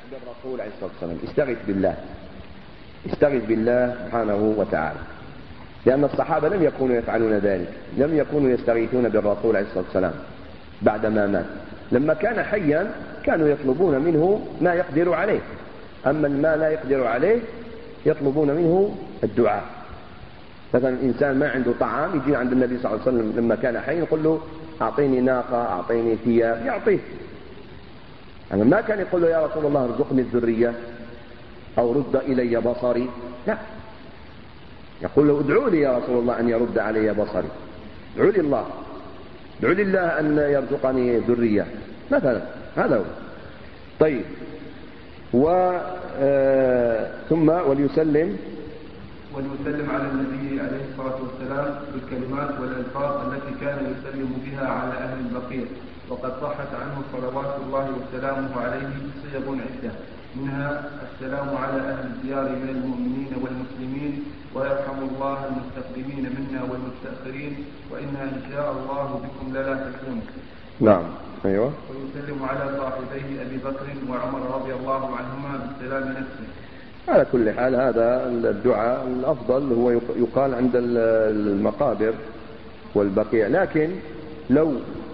بالرسول عليه الصلاة والسلام، استغث بالله سبحانه وتعالى، لأن الصحابة لم يكونوا يفعلون ذلك، لم يكونوا يستغيثون بالرسول عليه الصلاة والسلام بعدما مات. لما كان حيا كانوا يطلبون منه ما يقدر عليه، أما ما لا يقدر عليه يطلبون منه الدعاء. مثلا الإنسان ما عنده طعام يجي عند النبي صلى الله عليه وسلم لما كان حي يقول له أعطيني ناقة، أعطيني ثياب، يعطيه. أما ما كان يقول له يا رسول الله ارزقني الذرية أو رد إلي بصري، لا، يقول له ادعوا لي يا رسول الله أن يرد علي بصري، ادعوا لي الله، ادعوا لي الله أن يرزقني ذرية مثلا. هذا هو. طيب، ثم وليسلم على النبي عليه الصلاة والسلام بالكلمات والألفاظ التي كان يسلم بها على أهل البقيع، وقد صحت عنه صلوات الله وسلامه عليه صيغ عدة، منها السلام على أهل الديار من المؤمنين والمسلمين، ويرحم الله المستقدمين منا والمستأخرين، وإنا إن شاء الله بكم للاحقون. نعم، أيوة. ويسلم على صاحبيه أبي بكر وعمر رضي الله عنهما بالسلام نفسه. على كل حال هذا الدعاء الأفضل هو يقال عند المقابر والبقيع، لكن لو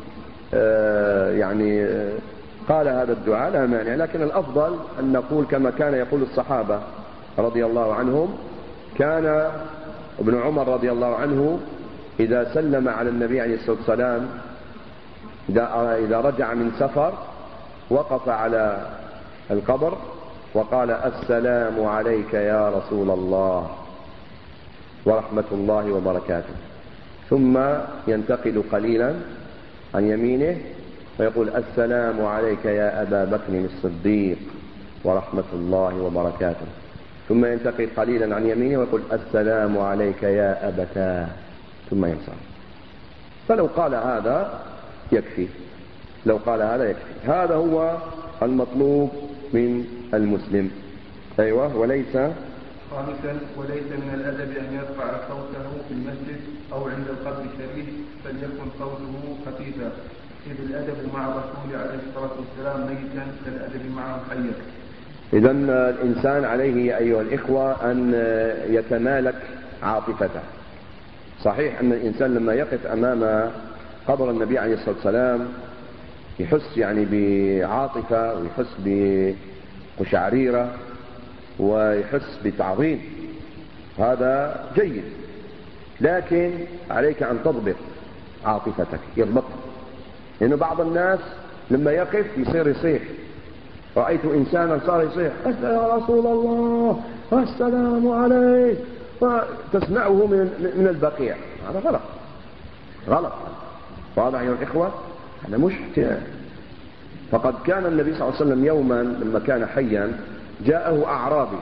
يعني قال هذا الدعاء لا مانع، لكن الأفضل أن نقول كما كان يقول الصحابة رضي الله عنهم. كان ابن عمر رضي الله عنه إذا سلم على النبي عليه الصلاة والسلام، إذا رجع من سفر وقف على القبر وقال السلام عليك يا رسول الله ورحمة الله وبركاته، ثم ينتقل قليلا عن يمينه ويقول السلام عليك يا أبا بكر الصديق ورحمة الله وبركاته، ثم ينتقل قليلا عن يمينه ويقول السلام عليك يا أبتاه، ثم ينصرف. فلو قال هذا يكفي، لو قال هذا يكفي. هذا هو المطلوب من المسلم. أيوة. وليس خامسا، وليس من الأدب أن يرفع صوته في المسجد أو عند القبر الشريف، فليكن صوته خفيفا، إذ الأدب مع الرسول عليه الصلاة والسلام ميتا كالأدب معه حيا. إذن الإنسان عليه أيها الإخوة أن يتمالك عاطفته. صحيح أن الإنسان لما يقف أمام قبر النبي عليه الصلاة والسلام يحس يعني بعاطفة ويحس بقشعريرة ويحس بتعظيم، هذا جيد، لكن عليك أن تضبط عاطفتك، يضبطها. لأنه بعض الناس لما يقف يصير يصيح. رأيت إنسانا صار يصيح يا رسول الله السلام عليك، وتسمعه من البقيع. هذا غلط. واضح يا الإخوة؟ هذا مش. فقد كان النبي صلى الله عليه وسلم يوما لما كان حيا جاءه أعرابي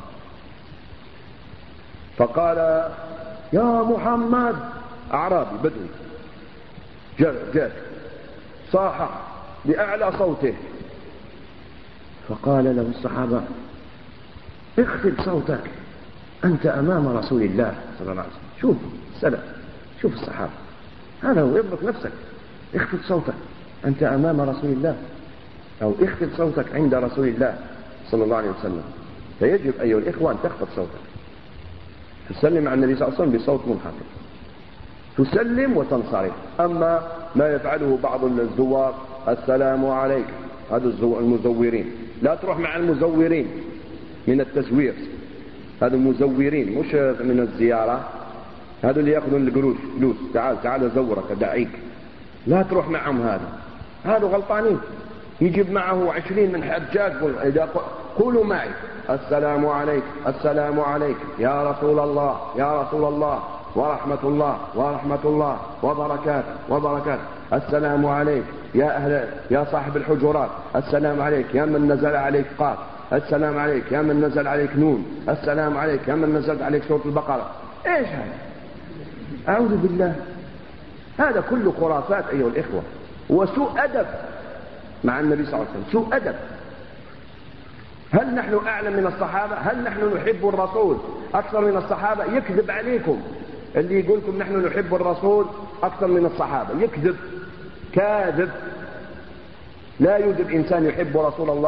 فقال يا محمد، أعرابي بدوي جاء صاح بأعلى صوته، فقال له الصحابة اخفض صوتك، أنت أمام رسول الله صلى الله عليه وسلم. شوف السلف، شوف الصحابة، هذا هو، يضبط نفسك، اخفض صوتك، أنت أمام رسول الله، أو اخفض صوتك عند رسول الله صلى الله عليه وسلم. فيجب أيها الإخوة أن تخفض صوتك، تسلم على النبي صلى الله عليه وسلم بصوت منخفض، تسلم وتنصرف. أما ما يفعله بعض الزوار السلام عليك، هذا المزورين، لا تروح مع المزورين من التزوير، هذا المزورين مش من الزيارة، هذا اللي يأخذون الفلوس، تعال أزورك أدعيك، لا تروح معهم. هذا غلطانين. يجيب معه 20 من حجاج، إذا قولوا معي السلام عليك، السلام عليك يا رسول الله، يا رسول الله ورحمة الله ورحمة الله وبركاته، السلام عليك يا صاحب الحجرات، السلام عليك يا من نزل عليك قاف، السلام عليك يا من نزل عليك نون، السلام عليك يا من نزلت عليك سورة البقرة. ايش هذا؟ أعوذ بالله، هذا كله خرافات أيها الإخوة، وسوء أدب مع النبي صلى الله عليه وسلم، سوء أدب. هل نحن أعلم من الصحابة؟ هل نحن نحب الرسول أكثر من الصحابة؟ يكذب عليكم اللي يقولكم نحن نحب الرسول أكثر من الصحابة، يكذب، كاذب. لا يوجد إنسان يحب رسول الله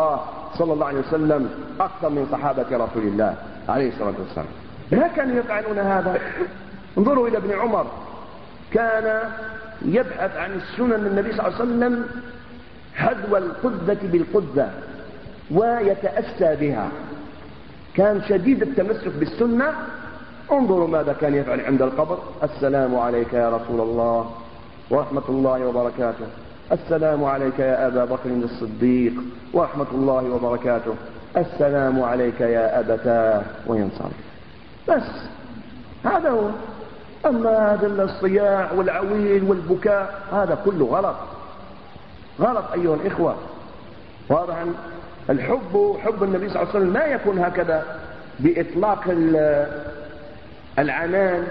صلى الله عليه وسلم أكثر من صحابة رسول الله عليه الصلاة والسلام. لا كانوا يفعلون هذا. انظروا إلى ابن عمر، كان يبحث عن السنن النبي صلى الله عليه وسلم حذو القذة بالقذة ويتأسى بها، كان شديد التمسك بالسنة. انظروا ماذا كان يفعل عند القبر: السلام عليك يا رسول الله ورحمة الله وبركاته، السلام عليك يا أبا بكر الصديق ورحمة الله وبركاته، السلام عليك يا أبتاه، وينصرف. بس هذا هو. أما هذا الصياح والعويل والبكاء هذا كله غلط غلط أيها الإخوة. واضح حب النبي صلى الله عليه وسلم لا يكون هكذا بإطلاق العنان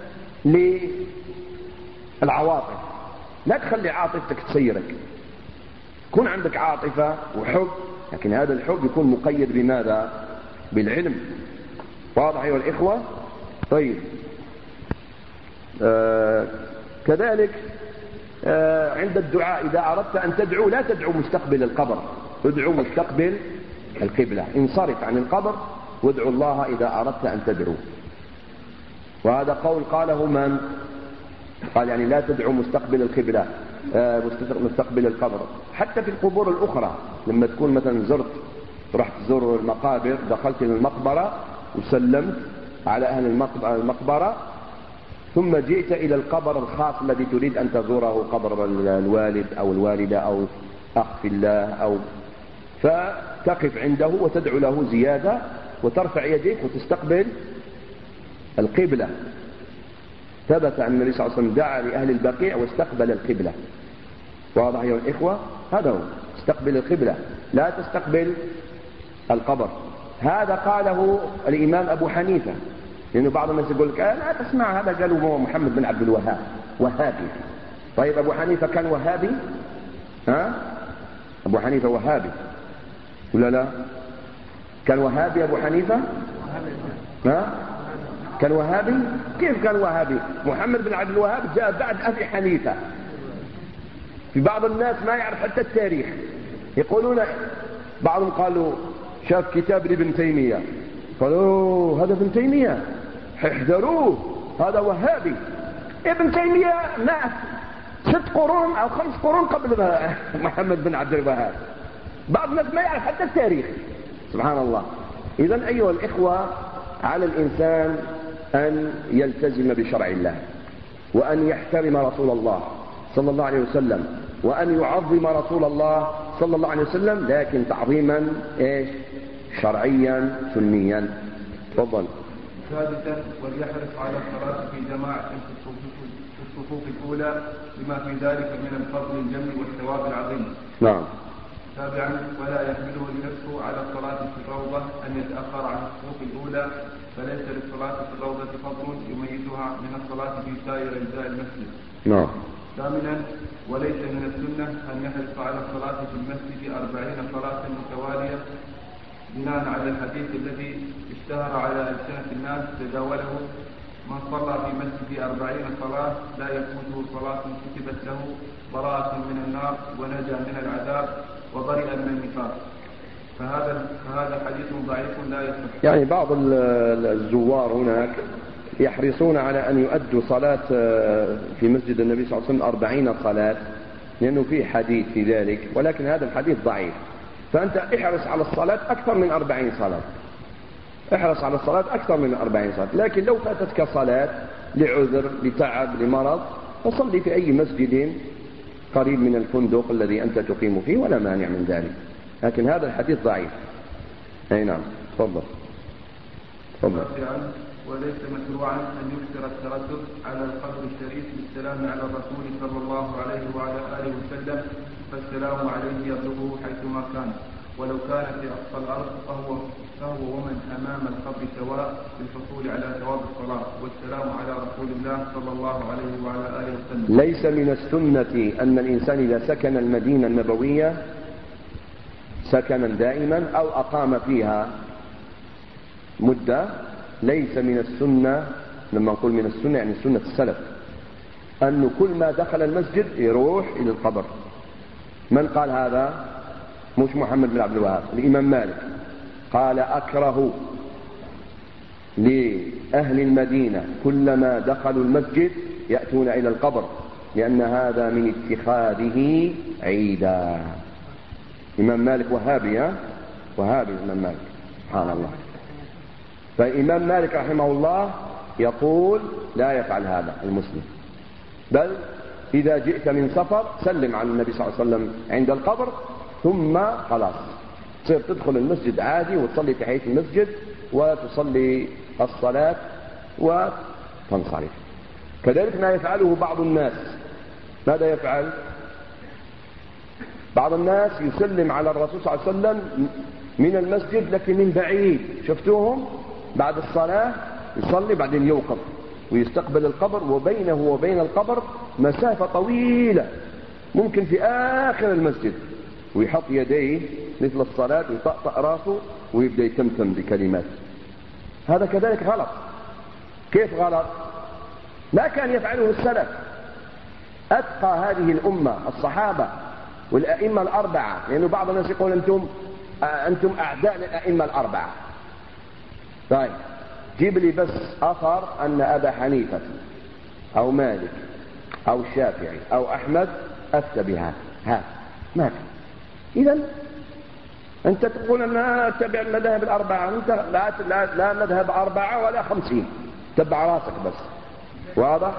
للعواطف. لا تخلي عاطفتك تسيرك، كون عندك عاطفة وحب، لكن هذا الحب يكون مقيد بماذا؟ بالعلم. واضح أيها الإخوة؟ طيب، كذلك عند الدعاء إذا أردت أن تدعو لا تدعو مستقبل القبر، ادعو مستقبل القبلة. انصرف عن القبر وادعو الله إذا أردت أن تدعو. وهذا قول قاله من؟ قال يعني لا تدعو مستقبل القبلة، مستقبل القبر. حتى في القبور الأخرى لما تكون مثلا رحت تزور المقابر، دخلت المقبرة وسلمت على أهل المقبرة، ثم جئت إلى القبر الخاص الذي تريد أن تزوره، قبر الوالد أو الوالدة أو أخ في الله، فتقف عنده وتدعو له زيادة وترفع يديك وتستقبل القبلة. ثبت أن النبي صلى الله عليه وسلم دعا لأهل البقيع واستقبل القبلة. واضح يا الإخوة؟ هذا هو، استقبل القبلة، لا تستقبل القبر. هذا قاله الإمام أبو حنيفة، لأنه بعض الناس يقول لك لا تسمع، هذا قالوا هو محمد بن عبد الوهاب وهابي. طيب أبو حنيفة كان وهابي؟ أبو حنيفة وهابي ولا لا؟ كان وهابي أبو حنيفة؟ كان وهابي؟ كيف كان وهابي؟ محمد بن عبد الوهاب جاء بعد أبي حنيفة. في بعض الناس ما يعرف حتى التاريخ، يقولون بعضهم قالوا شاف كتاب لابن تيمية، قالوا هذا ابن تيمية احذروه هذا وهابي. ابن تيمية مات 6 قرون أو 5 قرون قبل محمد بن عبد الوهاب. بعض الناس ما يعرف حتى التاريخ، سبحان الله. إذن أيها الإخوة، على الإنسان أن يلتزم بشرع الله، وأن يحترم رسول الله صلى الله عليه وسلم، وأن يعظم رسول الله صلى الله عليه وسلم، لكن تعظيما شرعيا سنيا. تفضل. ثالثا، وليحرص على الصلاة في جماعة في الصفوف الأولى لما في ذلك من الفضل الجم والثواب العظيم. نعم. سابعا، ولا يحمله الحرص على الصلاة في الروضة أن يتأخر عن الصفوف الأولى، فليس للصلاة في الروضة فضل يميزها من الصلاة في سائر أجزاء المسجد. نعم. ثامنا، وليس من السنة أن يحرص على الصلاة في المسجد 40 صلاة متوالية، بناء على الحديث الذي اشتهر على ألسنة الناس تداوله: من صلى في مسجد 40 صلاة لا يفوته صلاة كتبت له براءة من النار ونجا من العذاب وبرئ من النفاق. فهذا حديث ضعيف لا يصح. يعني بعض الزوار هناك يحرصون على أن يؤدوا صلاة في مسجد النبي صلى الله عليه وسلم 40 صلاة، لأنه في حديث في ذلك، ولكن هذا الحديث ضعيف. فأنت احرص على الصلاة أكثر من 40 صلاة، احرص على الصلاة أكثر من 40 صلاة. لكن لو فاتتك صلاة لعذر، لتعب، لمرض، فصلي في أي مسجد قريب من الفندق الذي أنت تقيم فيه، ولا مانع من ذلك. لكن هذا الحديث ضعيف. أي نعم. تفضل. وليس مشروعا أن يكثر التردد على القبر الشريف بالسلام على الرسول صلى الله عليه وعلى آله وسلم، فالسلام عليه يبلغه حيثما كان، ولو كان في أقصى الأرض فهو ومن أمام القبر سواء في الحصول على ثواب الصلاة، والسلام على رسول الله صلى الله عليه وعلى آله وسلم. ليس من السنة أن الإنسان إذا سكن المدينة النبوية سكنا دائما أو أقام فيها مدة، ليس من السنة. لما نقول من السنة يعني سنة السلف، أنه كل ما دخل المسجد يروح إلى القبر. من قال هذا؟ مش محمد بن عبد الوهاب، الإمام مالك قال أكره لأهل المدينة كلما دخلوا المسجد يأتون إلى القبر، لأن هذا من اتخاذه عيدا. إمام مالك وهابي، وهابي الإمام مالك، سبحان الله. فالإمام مالك رحمه الله يقول لا يفعل هذا المسلم، بل إذا جئت من سفر سلم على النبي صلى الله عليه وسلم عند القبر، ثم خلاص تصير تدخل المسجد عادي وتصلي تحية المسجد وتصلي الصلاة وتنصرف. كذلك ما يفعله بعض الناس، ماذا يفعل؟ بعض الناس يسلم على الرسول صلى الله عليه وسلم من المسجد لكن من بعيد، شفتوهم بعد الصلاة يصلي بعدين يوقف ويستقبل القبر، وبينه وبين القبر مسافة طويلة ممكن في آخر المسجد، ويحط يديه مثل الصلاة ويطأطأ راسه ويبدأ يتمتم بكلمات. هذا كذلك غلط. كيف غلط؟ ما كان يفعله السلف. أتقى هذه الأمة الصحابة والأئمة الأربعة، لأنه بعض الناس يقول أنتم أعداء للأئمة الأربعة. طيب جيب لي بس أثر أن أبا حنيفة أو مالك أو الشافعي أو أحمد أفتى بها، ما في. إذن أنت تقول أنها أتبع المذاهب الأربعة، أنت لا مذهب 4 ولا 50، تبع راسك بس. واضح؟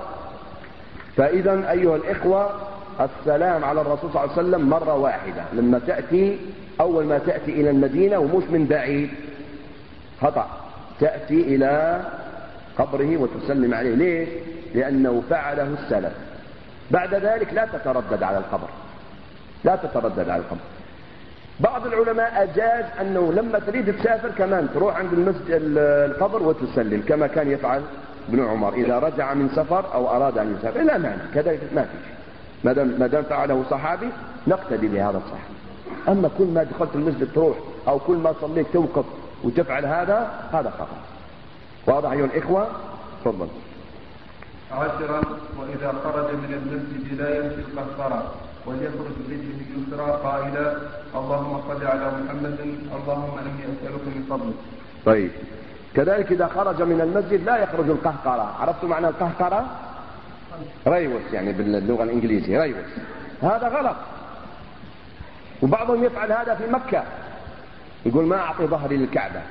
فإذا أيها الإخوة السلام على الرسول صلى الله عليه وسلم مرة واحدة لما تأتي، أول ما تأتي إلى المدينة، ومش من بعيد، خطأ، تأتي إلى قبره وتسلم عليه. ليه؟ لأنه فعله السلف. بعد ذلك لا تتردد على القبر، لا تتردد على القبر. بعض العلماء أجاز أنه لما تريد تسافر كمان تروح عند المسجد القبر وتسلم، كما كان يفعل ابن عمر إذا رجع من سفر أو أراد أن يسافر. لا مانع، كذلك ما فيش، ما دام فعله صحابي نقتدي بهذا الصحابي. أما كل ما دخلت المسجد تروح أو كل ما صليت توقف وتفعل هذا خطأ. واضح أيها الإخوة؟ تفضل. 10. وإذا خرج من المسجد لا يمشي القهقرة، وليخرج برجله اليسرى قائلا اللهم صل على محمد اللهم إني أسألك من فضلك. طيب كذلك إذا خرج من المسجد لا يخرج القهقرة. عرفتوا معنى القهقرة؟ ريوس، يعني باللغة الإنجليزية ريوس. هذا غلط، وبعضهم يفعل هذا في مكة، يقول ما أعطي ظهري للكعبة.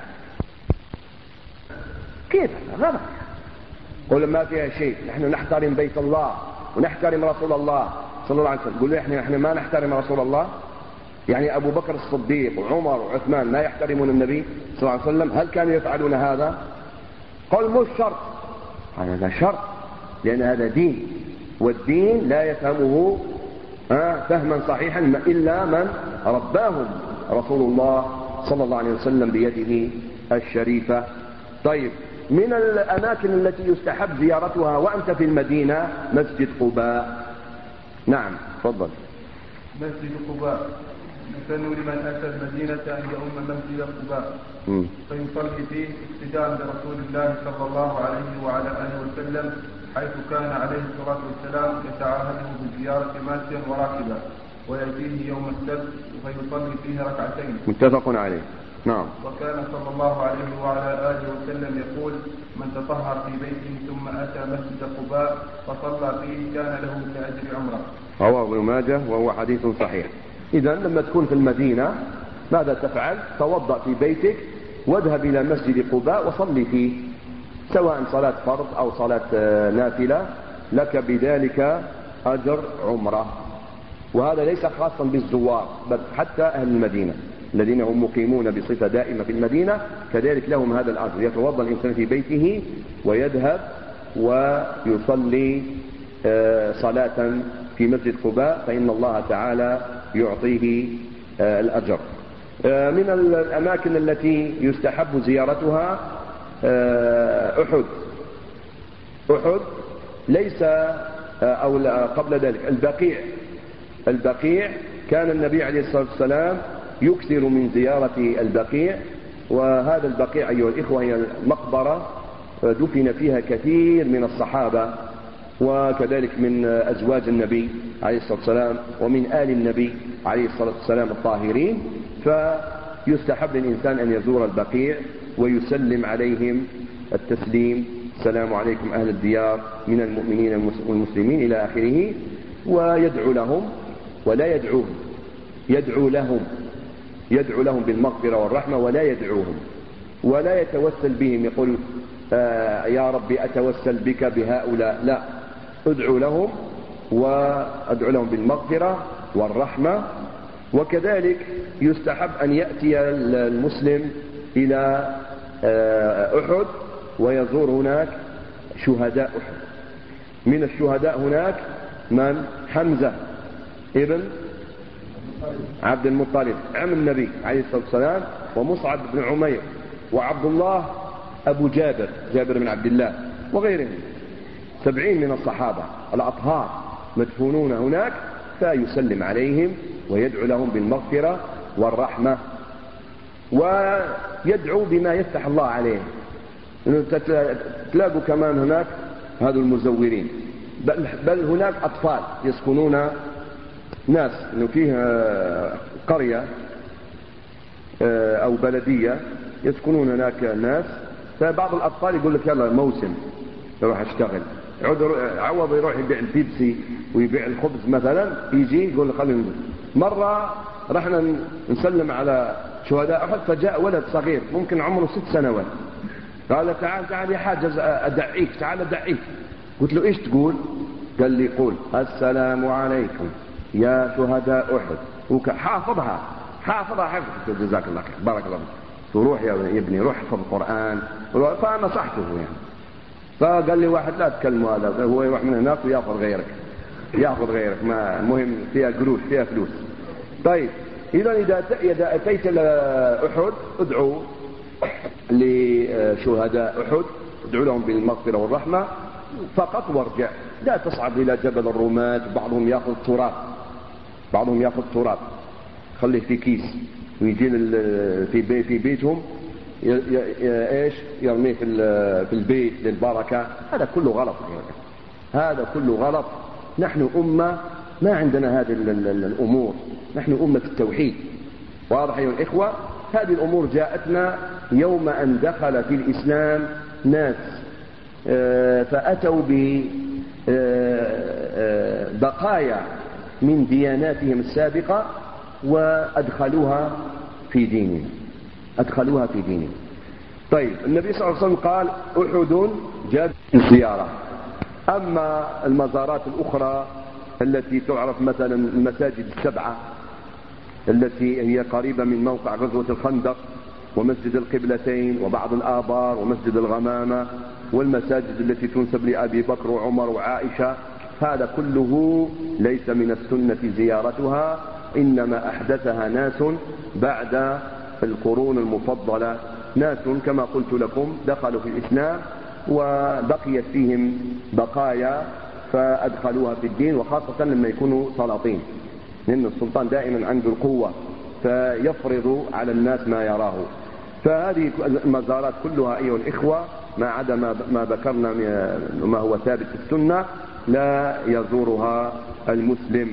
كيف؟ غلط. قل ما فيها شيء، نحن نحترم بيت الله ونحترم رسول الله صلى الله عليه وسلم. قل احنا ما نحترم رسول الله؟ يعني أبو بكر الصديق وعمر وعثمان ما يحترمون النبي صلى الله عليه وسلم؟ هل كانوا يفعلون هذا؟ قل مش شرط، هذا شرط، لأن هذا دين، والدين لا يفهمه فهما صحيحا إلا من رباهم رسول الله صلى الله عليه وسلم بيده الشريفة. طيب من الأماكن التي يستحب زيارتها وأنت في المدينة مسجد قباء. نعم تفضل. مسجد قباء يسن لمن أتى المدينة أن يؤم مسجد قباء فيصلي فيه اقتداء برسول الله صلى الله عليه وعلى آله وسلم، حيث كان عليه الصلاة والسلام يتعاهده بزيارة ماشيا وراكبا، ويأتيه يوم السبت فيصلي فيه ركعتين. متفق عليه. نعم. وكان صلى الله عليه وعلى آله وسلم يقول من تطهر في بيته ثم أتى مسجد قباء فصلى فيه كان له كأجر عمره. رواه ابن ماجه وهو حديث صحيح. إذا لما تكون في المدينة ماذا تفعل؟ توضأ في بيتك واذهب إلى مسجد قباء وصلي فيه، سواء صلاة فرض أو صلاة نافلة، لك بذلك أجر عمره. وهذا ليس خاصا بالزوار، بل حتى أهل المدينة الذين هم مقيمون بصفة دائمة في المدينة كذلك لهم هذا الأجر. يتوضأ الإنسان في بيته ويذهب ويصلي صلاة في مسجد قباء، فإن الله تعالى يعطيه الأجر. من الأماكن التي يستحب زيارتها أحد. أحد ليس أو قبل ذلك البقيع كان النبي عليه الصلاة والسلام يكثر من زيارة البقيع. وهذا البقيع أيها الإخوة هي المقبرة دفن فيها كثير من الصحابة وكذلك من أزواج النبي عليه الصلاة والسلام ومن آل النبي عليه الصلاة والسلام الطاهرين، فيستحب للإنسان أن يزور البقيع ويسلم عليهم التسليم: السلام عليكم أهل الديار من المؤمنين والمسلمين إلى آخره، ويدعو لهم ولا يدعوهم، يدعو لهم بالمغفرة والرحمة ولا يدعوهم ولا يتوسل بهم يقول يا ربي أتوسل بك بهؤلاء، لا، ادعو لهم بالمغفرة والرحمة. وكذلك يستحب أن يأتي المسلم إلى أحد ويزور هناك شهداء أحد. من الشهداء هناك من؟ حمزة ابن عبد المطلب عم النبي عليه الصلاة والسلام، ومصعب بن عمير، وعبد الله أبو جابر بن عبد الله، وغيرهم. 70 من الصحابة الأطهار مدفونون هناك، فيسلم عليهم ويدعو لهم بالمغفرة والرحمة، ويدعو بما يفتح الله عليهم. تلاقوا كمان هناك هذا المزورين، بل هناك أطفال يسكنون، ناس إنه فيه قرية أو بلدية يسكنون هناك ناس، فبعض الأطفال يقول لك يلا موسم يروح أشتغل، عوض يروح يبيع البيبسي ويبيع الخبز مثلا، يجي يقول خلينا نقول. مرة رحنا نسلم على شهداء أحد، فجاء ولد صغير ممكن عمره 6 سنوات، قال تعال يا حاج أدعيك، تعال أدعيك. قلت له إيش تقول؟ قال لي قول السلام عليكم يا شهداء أحد، حافظها حفظ. جزاك الله خير، بارك الله فيك، تروح يا ابني روح احفظ القرآن. فنصحته يعني. فقال لي واحد لا تكلموا، هذا هو يروح من هناك ويأخذ غيرك، ما مهم فيها قروش فيها فلوس. طيب إذا أتيت لأحد ادعو لشهداء أحد، ادعو لهم بالمغفرة والرحمة فقط وارجع، لا تصعد إلى جبل الرماة. بعضهم يأخذ تراب خليه في كيس ويجي في بيتهم ايش يرميه في البيت للبركة. هذا كله غلط. نحن أمة ما عندنا هذه الأمور، نحن أمة التوحيد. واضح أيها الإخوة؟ هذه الأمور جاءتنا يوم أن دخل في الإسلام ناس فأتوا ببقايا من دياناتهم السابقة وأدخلوها في ديننا. طيب النبي صلى الله عليه وسلم قال أحد جاء الزيارة. أما المزارات الأخرى التي تعرف مثلا المساجد السبعة التي هي قريبة من موقع غزوة الخندق، ومسجد القبلتين، وبعض الآبار، ومسجد الغمامة، والمساجد التي تنسب لأبي بكر وعمر وعائشة، هذا كله ليس من السنة زيارتها، إنما أحدثها ناس بعد القرون المفضلة، ناس كما قلت لكم دخلوا في الإسلام وبقيت فيهم بقايا فأدخلوها في الدين، وخاصة لما يكونوا سلاطين، لأن السلطان دائما عنده القوة فيفرض على الناس ما يراه. فهذه المزارات كلها أيها الإخوة ما عدا ما ذكرنا ما هو ثابت في السنة لا يزورها المسلم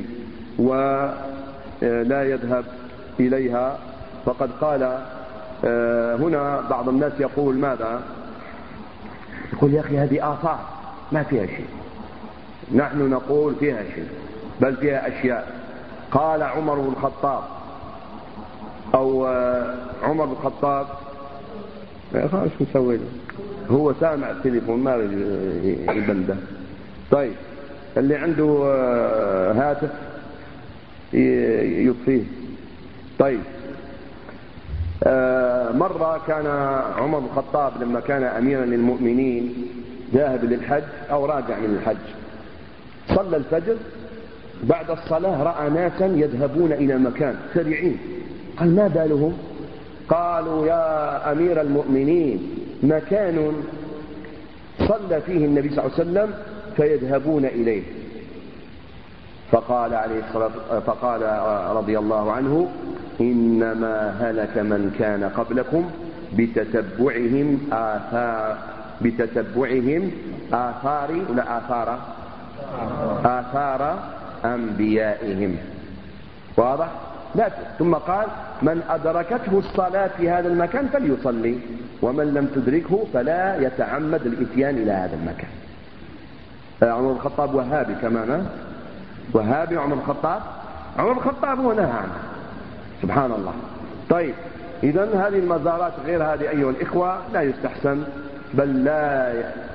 ولا يذهب إليها. فقد قال هنا بعض الناس يقول ماذا؟ يقول يا أخي هذه آثار ما فيها شيء. نحن نقول فيها شيء، بل فيها أشياء. قال عمر بن الخطاب أو عمر بن الخطاب، خلاص نسوي له، هو سامع التليفون ما يبنده. طيب اللي عنده هاتف يطفيه. طيب مرة كان عمر بن الخطاب لما كان أميرا للمؤمنين ذاهب للحج أو راجع من الحج، صلى الفجر، بعد الصلاة رأى ناسا يذهبون إلى مكان سريعين، قال ما بالهم؟ قالوا يا أمير المؤمنين مكان صلى فيه النبي صلى الله عليه وسلم فيذهبون إليه. فقال رضي الله عنه إنما هلك من كان قبلكم بتتبعهم آثار آثار أنبيائهم. واضح؟ لا. ثم قال من أدركته الصلاة في هذا المكان فليصلي، ومن لم تدركه فلا يتعمد الإتيان إلى هذا المكان. عمر بن الخطاب وهابي كمان، وهابي عمر بن الخطاب. عمر بن الخطاب هو نهى عنه، سبحان الله. طيب، إذن هذه المزارات غير هذه أيها الإخوة لا يستحسن، بل لا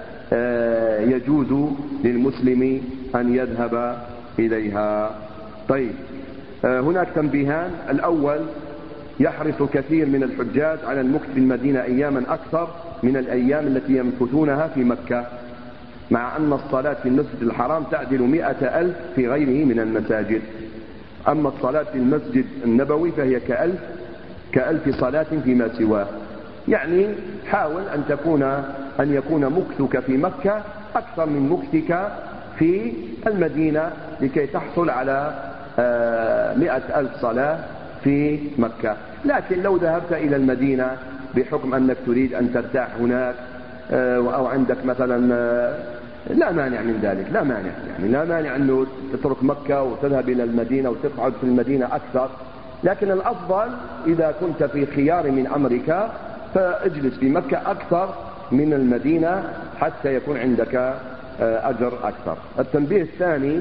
يجوز للمسلم أن يذهب إليها. طيب، هناك تنبيهان. الأول، يحرص كثير من الحجاج على المكث في المدينة أياما أكثر من الأيام التي يمكثونها في مكة، مع أن الصلاة في المسجد الحرام تعدل 100,000 في غيره من المساجد. أما الصلاة في المسجد النبوي فهي كألف صلاة فيما سواه. يعني حاول أن يكون مكثك في مكة أكثر من مكثك في المدينة لكي تحصل على 100,000 صلاة في مكة. لكن لو ذهبت إلى المدينة بحكم أنك تريد أن ترتاح هناك، أو عندك مثلا، لا مانع من ذلك، لا مانع، يعني لا مانع أنه تترك مكة وتذهب إلى المدينة وتقعد في المدينة أكثر. لكن الأفضل إذا كنت في خيار من أمرك فاجلس في مكة أكثر من المدينة حتى يكون عندك أجر أكثر. التنبيه الثاني،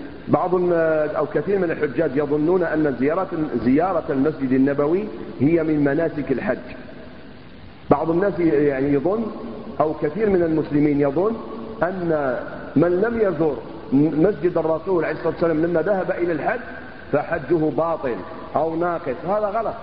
أو كثير من الحجاج يظنون أن زيارة المسجد النبوي هي من مناسك الحج. بعض الناس يعني يظن، أو كثير من المسلمين يظن، أن من لم يزور مسجد الرسول عليه الصلاة والسلام لما ذهب إلى الحج فحجه باطل أو ناقص. هذا غلط،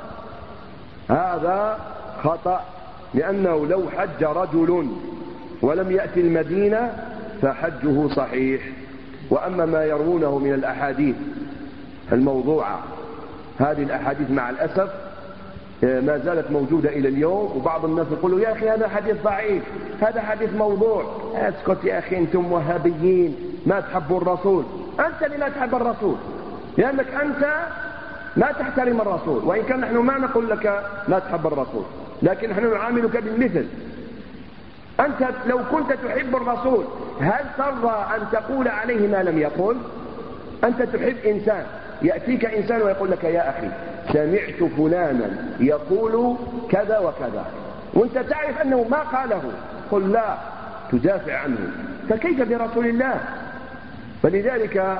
هذا خطأ، لأنه لو حج رجل ولم يأتي المدينة فحجه صحيح. وأما ما يروونه من الأحاديث الموضوعة، هذه الأحاديث مع الأسف ما زالت موجودة إلى اليوم، وبعض الناس يقولوا يا أخي هذا حديث ضعيف، هذا حديث موضوع. اسكت يا أخي، أنتم وهابيين ما تحبوا الرسول. أنت اللي لا تحب الرسول، لأنك أنت ما تحترم الرسول. وإن كان نحن ما نقول لك لا تحب الرسول، لكن نحن نعاملك بالمثل. أنت لو كنت تحب الرسول هل ترضى أن تقول عليه ما لم يقل؟ أنت تحب إنسان، يأتيك إنسان ويقول لك يا أخي سمعت فلانا يقول كذا وكذا، وأنت تعرف أنه ما قاله، قل لا، تدافع عنه، فكيف برسول الله؟ فلذلك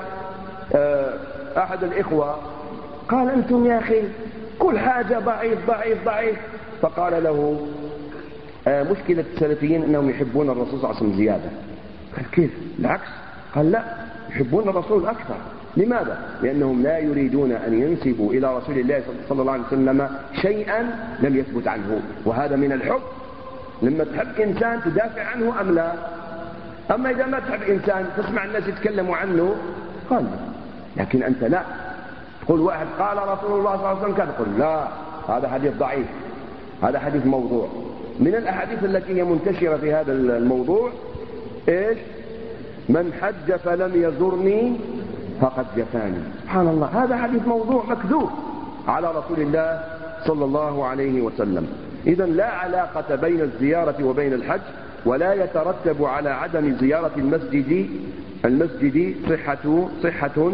أحد الإخوة قال أنتم يا أخي كل حاجة ضعيف ضعيف ضعيف. فقال له مشكلة السلفيين أنهم يحبون الرسول صلى الله عليه وسلم زيادة. قال كيف؟ العكس. قال لا، يحبون الرسول أكثر. لماذا؟ لأنهم لا يريدون أن ينسبوا إلى رسول الله صلى الله عليه وسلم شيئا لم يثبت عنه، وهذا من الحب. لما تحب إنسان تدافع عنه أم لا؟ أما إذا ما تحب إنسان تسمع الناس يتكلموا عنه قال، لكن أنت لا تقول واحد قال رسول الله صلى الله عليه وسلم كذا، تقول لا، هذا حديث ضعيف، هذا حديث موضوع. من الأحاديث التي هي منتشرة في هذا الموضوع إيش؟ من حج فلم يزرني فقد جفاني. سبحان الله، هذا حديث موضوع مكذوب على رسول الله صلى الله عليه وسلم. إذن لا علاقة بين الزيارة وبين الحج، ولا يترتب على عدم زيارة المسجد صحة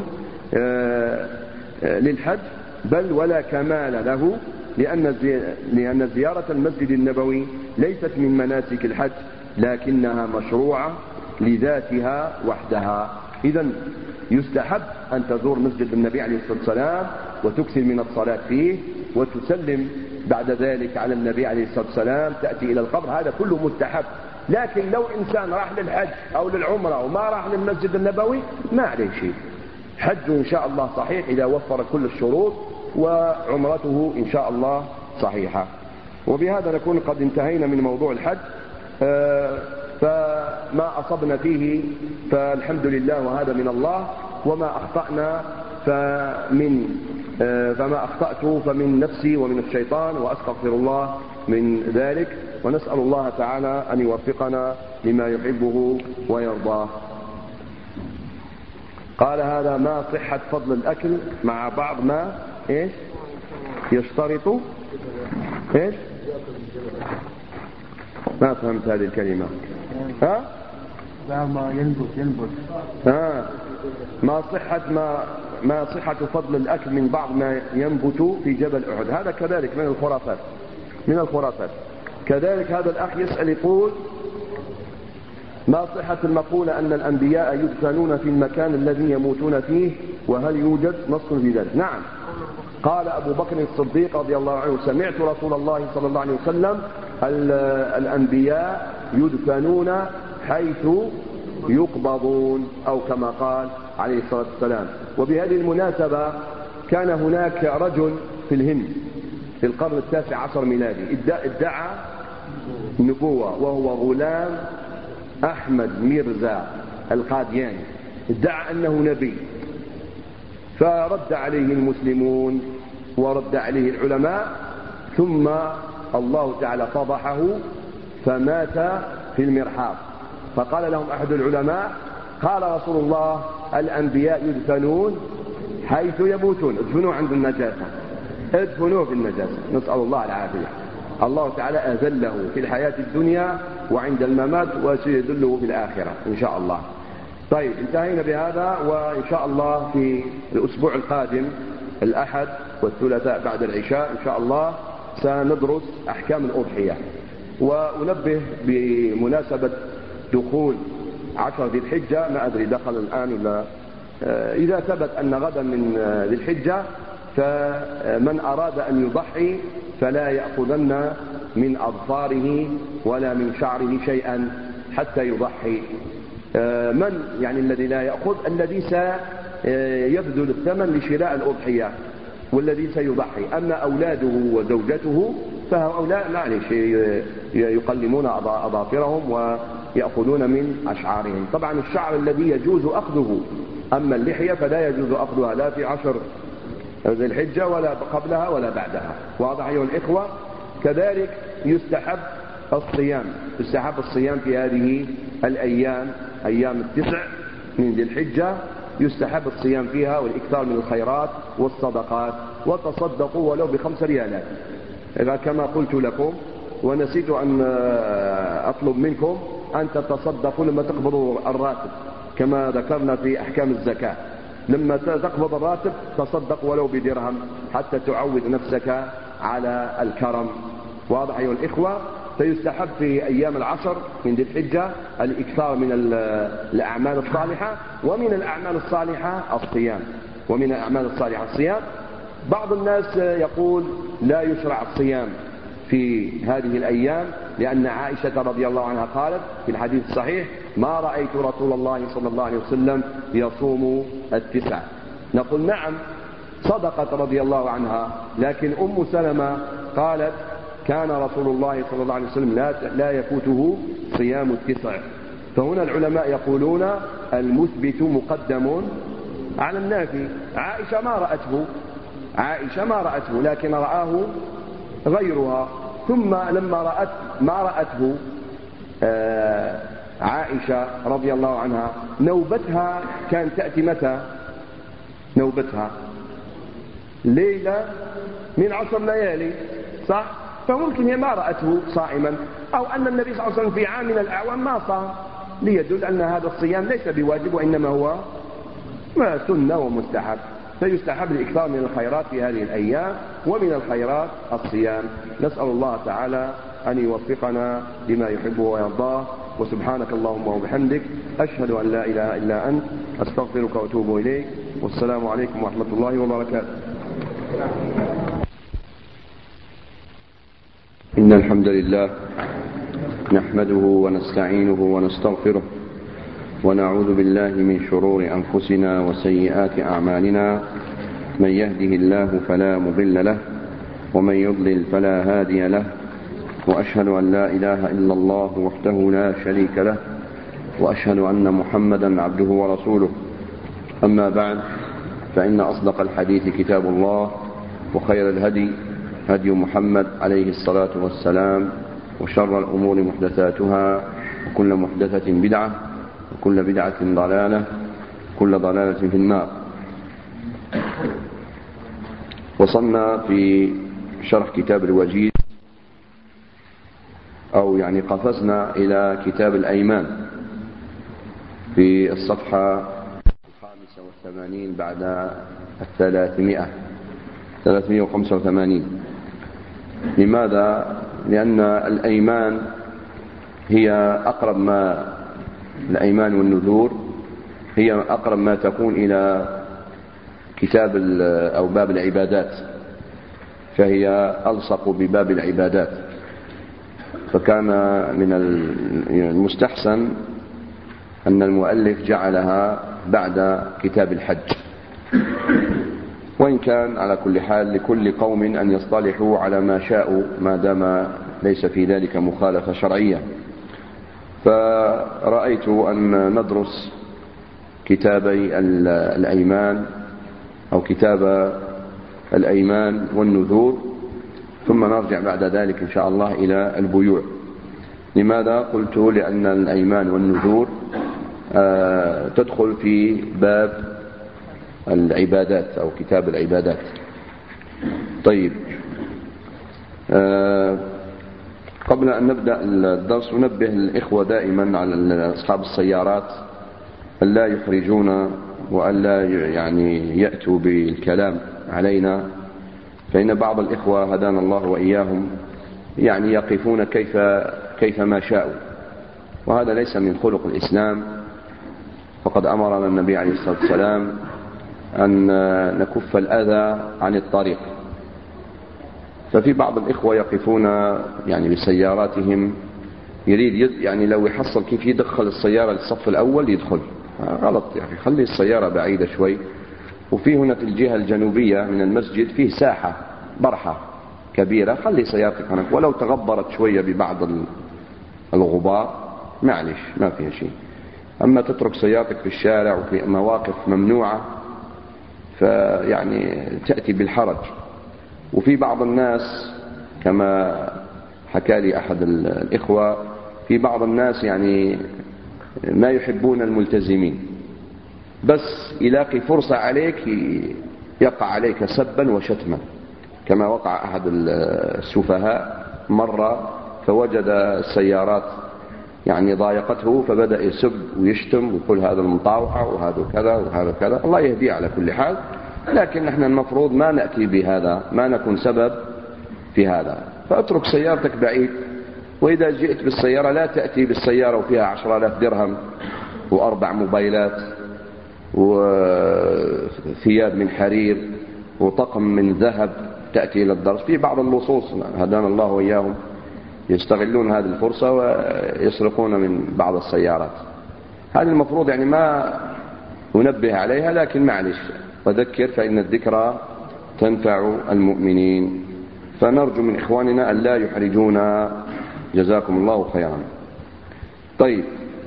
للحج، بل ولا كمال له، لأن زيارة المسجد النبوي ليست من مناسك الحج، لكنها مشروعة لذاتها وحدها. إذن يستحب أن تزور مسجد النبي عليه الصلاة والسلام وتكثر من الصلاة فيه، وتسلم بعد ذلك على النبي عليه الصلاة والسلام، تأتي إلى القبر، هذا كله مستحب. لكن لو إنسان راح للحج أو للعمرة وما راح للمسجد النبوي ما عليه شيء، حج إن شاء الله صحيح إذا وفر كل الشروط، وعمرته إن شاء الله صحيحة. وبهذا نكون قد انتهينا من موضوع الحج. فما أصبنا فيه فالحمد لله وهذا من الله، وما أخطأنا فما أخطأت فمن نفسي ومن الشيطان، وأستغفر الله من ذلك، ونسأل الله تعالى أن يوفقنا لما يحبه ويرضاه. قال هذا ما صحة فضل الأكل مع بعض ما إيش يشترط إيش؟ ما فهمت هذه الكلمة. ها؟ ما ينبت ما صحة فضل الأكل من بعض ما ينبت في جبل أحد. هذا كذلك من الخرافات. كذلك هذا الأخ يسأل يقول: ما صحة المقولة أن الأنبياء يدفنون في المكان الذي يموتون فيه، وهل يوجد نص في ذلك؟ نعم، قال أبو بكر الصديق رضي الله عنه: سمعت رسول الله صلى الله عليه وسلم: الأنبياء يدفنون حيث يقبضون، أو كما قال عليه الصلاة والسلام. وبهذه المناسبة كان هناك رجل في الهند في القرن 19 ميلادي ادعى النبوة، وهو غلام أحمد ميرزا القادياني، ادعى أنه نبي، فرد عليه المسلمون ورد عليه العلماء، ثم الله تعالى فضحه فمات في المرحاض. فقال لهم أحد العلماء: قال رسول الله: الأنبياء يدفنون حيث يموتون، ادفنوه عند النجاسة، ادفنوه في النجاسة، نسأل الله العافية. الله تعالى أذله في الحياة الدنيا وعند الممات، وسيذله في الآخرة إن شاء الله. طيب، انتهينا بهذا، وإن شاء الله في الأسبوع القادم الأحد والثلاثاء بعد العشاء إن شاء الله سندرس أحكام الأضحية. وأنبه بمناسبة دخول 10 ذي الحجة، ما أدري دخل الآن ولا إذا ثبت أن غدا من ذي الحجة، فمن أراد أن يضحي فلا يأخذن من أظفاره ولا من شعره شيئا حتى يضحي. من يعني الذي لا يأخذ؟ الذي سيبذل الثمن لشراء الأضحية والذي سيضحي. أما أولاده وزوجته فهؤلاء معلش يقلمون أظافرهم ويأخذون من أشعارهم. طبعا الشعر الذي يجوز أخذه، أما اللحية فلا يجوز أخذها لا في 10 ذي الحجة ولا قبلها ولا بعدها. واضح أيها الإخوة؟ كذلك يستحب الصيام في هذه الأيام، أيام 9 من ذي الحجة، يستحب الصيام فيها والإكثار من الخيرات والصدقات. وتصدقوا ولو ب5 ريالات، إذا كما قلت لكم ونسيت أن أطلب منكم أن تتصدقوا لما تقبضوا الراتب، كما ذكرنا في أحكام الزكاة. لما تقبض الراتب تصدق ولو بدرهم حتى تعود نفسك على الكرم. واضح أيها الإخوة؟ فيستحب في أيام 10 من ذي الحجة الإكثار من الأعمال الصالحة، ومن الأعمال الصالحة الصيام. بعض الناس يقول لا يشرع الصيام في هذه الأيام، لأن عائشة رضي الله عنها قالت في الحديث الصحيح: ما رأيت رسول الله صلى الله عليه وسلم يصوم 9. نقول نعم، صدقت رضي الله عنها، لكن أم سلمة قالت: كان رسول الله صلى الله عليه وسلم لا يفوته صيام 9. فهنا العلماء يقولون المثبت مقدم على النافي. عائشة ما رأته لكن رآه غيرها. ثم لما ما رأته عائشة رضي الله عنها، نوبتها كانت تأتي متى؟ نوبتها ليلة من 10 ليالي، صح؟ فممكن هي ما رأته صائما، أو أن النبي صلى الله عليه وسلم في عام من الأعوام ما صام، ليدل أن هذا الصيام ليس بواجب وإنما هو سنة ومستحب. فيستحب الإكثار من الخيرات في هذه الأيام، ومن الخيرات الصيام. نسأل الله تعالى أن يوفقنا لما يحبه ويرضاه. وسبحانك اللهم وبحمدك، أشهد أن لا إله إلا أنت، أستغفرك وأتوب إليك. والسلام عليكم ورحمة الله وبركاته. إن الحمد لله نحمده ونستعينه ونستغفره، ونعوذ بالله من شرور أنفسنا وسيئات أعمالنا. من يهده الله فلا مضل له، ومن يضلل فلا هادي له. وأشهد أن لا إله إلا الله وحده لا شريك له، وأشهد أن محمدا عبده ورسوله. أما بعد، فإن أصدق الحديث كتاب الله، وخير الهدي هدي محمد عليه الصلاة والسلام، وشر الأمور محدثاتها، وكل محدثة بدعة، وكل بدعة ضلالة، كل ضلالة في النار. وصلنا في شرح كتاب الوجيز، أو يعني قفزنا إلى كتاب الأيمان. في الصفحة 85 بعد 385. لماذا؟ لأن الأيمان هي أقرب ما الأيمان والنذور هي أقرب ما تكون إلى كتاب أو باب العبادات، فهي ألصق بباب العبادات، فكان من المستحسن أن المؤلف جعلها بعد كتاب الحج، وإن كان على كل حال لكل قوم أن يصطلحوا على ما شاءوا ما دام ليس في ذلك مخالفة شرعية. فرأيت أن ندرس كتابي الأيمان أو كتاب الأيمان والنذور، ثم نرجع بعد ذلك إن شاء الله إلى البيوع. لماذا؟ قلت لأن الأيمان والنذور تدخل في باب العبادات أو كتاب العبادات. طيب، قبل أن نبدأ الدرس ننبه الإخوة دائما على أصحاب السيارات أن لا يحرجون وأن لا يعني يأتوا بالكلام علينا، فإن بعض الإخوة هدانا الله وإياهم يعني يقفون كيف ما شاءوا، وهذا ليس من خلق الإسلام. فقد أمرنا النبي عليه الصلاة والسلام أن نكف الأذى عن الطريق. ففي بعض الإخوة يقفون يعني بسياراتهم يريد يعني لو يحصل كيف يدخل السيارة للصف الأول يدخل، غلط يعني، خلي السيارة بعيدة شوي. وفي هنا في الجهة الجنوبية من المسجد فيه ساحة برحة كبيرة، خلي سيارتك هناك ولو تغبرت شوية ببعض الغبار معلش ما فيها شيء. أما تترك سيارتك في الشارع وفي مواقف ممنوعة فيعني تأتي بالحرج. وفي بعض الناس كما حكى لي أحد الإخوة، في بعض الناس يعني ما يحبون الملتزمين، بس يلاقي فرصة عليك يقع عليك سبا وشتما، كما وقع أحد السفهاء مرة فوجد السيارات يعني ضايقته فبدأ يسب ويشتم ويقول هذا المطاوعة وهذا كذا وهذا كذا. الله يهديه على كل حال، لكن نحن المفروض ما نأتي بهذا، ما نكون سبب في هذا. فأترك سيارتك بعيد، وإذا جئت بالسيارة لا تأتي بالسيارة وفيها 10,000 درهم و4 موبايلات وثياب من حرير وطقم من ذهب تأتي إلى الدرس. في بعض اللصوص هدانا الله وإياهم يستغلون هذه الفرصة ويسرقون من بعض السيارات. هذه المفروض يعني ما ننبه عليها، لكن معلش وذكر فإن الذكرى تنفع المؤمنين. فنرجو من إخواننا أن لا يحرجونا، جزاكم الله خيرا. طيب،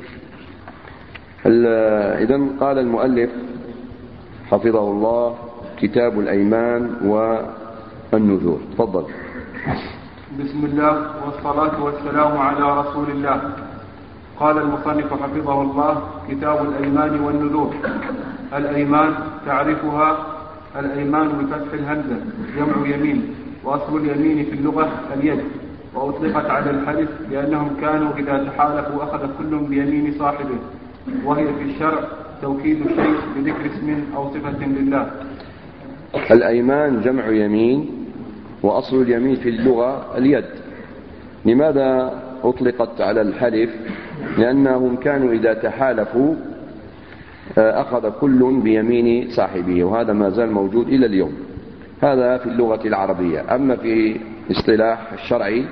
إذن قال المؤلف حفظه الله كتاب الأيمان والنذور. تفضل. بسم الله والصلاة والسلام على رسول الله. قال المصنف حفظه الله كتاب الأيمان والنذور. الأيمان تعرفها: الأيمان بفتح الهمزة جمع يمين، وأصل اليمين في اللغة اليد، وأطلقت على الحلف لأنهم كانوا إذا تحالفوا أخذ كل بيمين صاحبه، وهي في الشرع توكيد الشيء بذكر اسم أو صفة لله. الأيمان جمع يمين، وأصل اليمين في اللغة اليد. لماذا أطلقت على الحلف؟ لأنهم كانوا إذا تحالفوا أخذ كل بيمين صاحبه، وهذا ما زال موجود إلى اليوم. هذا في اللغة العربية. أما في اصطلاح الشرعي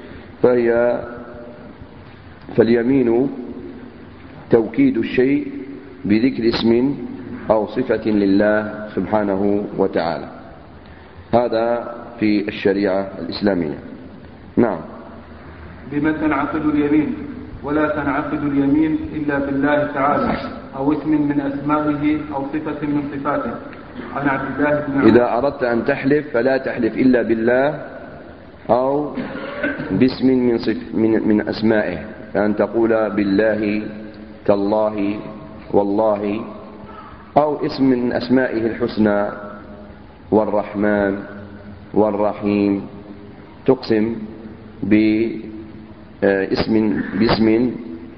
فاليمين توكيد الشيء بذكر اسم أو صفة لله سبحانه وتعالى. هذا في الشريعة الإسلامية. نعم. بما تنعقد اليمين، ولا تنعقد اليمين إلا بالله تعالى أو اسم من أسمائه أو صفة من صفاته. عن عبد الله بن عمر: إذا أردت أن تحلف فلا تحلف إلا بالله أو باسم من أسمائه، فأن تقول بالله، تالله، والله، أو اسم من أسمائه الحسنى، والرحمن والرحيم، تقسم باسم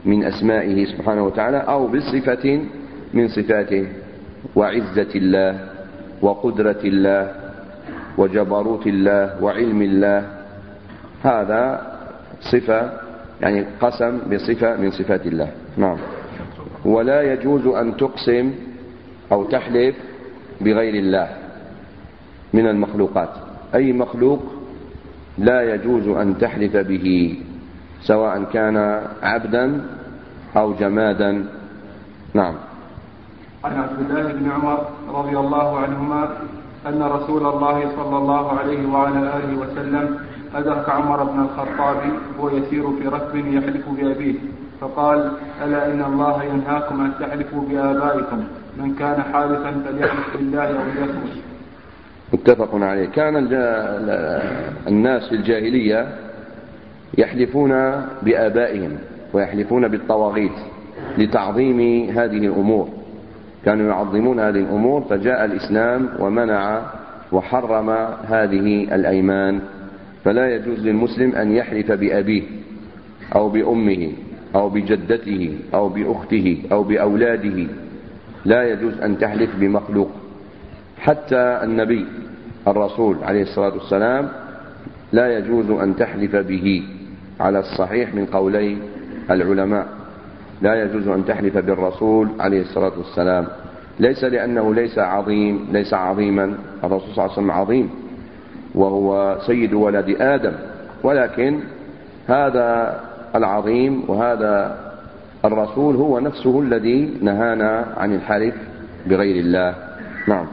من أسمائه سبحانه وتعالى أو بصفة من صفاته، وعزة الله وقدرة الله وجبروت الله وعلم الله، هذا صفة يعني قسم بصفة من صفات الله. نعم. ولا يجوز أن تقسم أو تحلف بغير الله من المخلوقات، أي مخلوق لا يجوز أن تحلف به سواء كان عبدا أو جمادا. نعم. عن عبد الله بن عمر رضي الله عنهما أن رسول الله صلى الله عليه وعلى آله وسلم أدرك عمر بن الخطاب وهو يسير في ركب يحلف بأبيه، فقال: ألا إن الله ينهاكم أن تحلفوا بآبائكم، من كان حالفا فليحلف بالله أو ليصمت. متفق عليه. كان الناس في الجاهلية يحلفون بآبائهم ويحلفون بالطواغيت لتعظيم هذه الأمور، كانوا يعظمون هذه الأمور، فجاء الإسلام ومنع وحرم هذه الأيمان، فلا يجوز للمسلم أن يحلف بأبيه أو بأمه أو بجدته أو بأخته أو بأولاده، لا يجوز أن تحلف بمخلوق. حتى النبي الرسول عليه الصلاة والسلام لا يجوز أن تحلف به على الصحيح من قولي العلماء، لا يجوز أن تحلف بالرسول عليه الصلاة والسلام، ليس لأنه ليس عظيما، الرسول صلى الله عليه وسلم عظيم وهو سيد ولد آدم، ولكن هذا العظيم وهذا الرسول هو نفسه الذي نهانا عن الحلف بغير الله. نعم.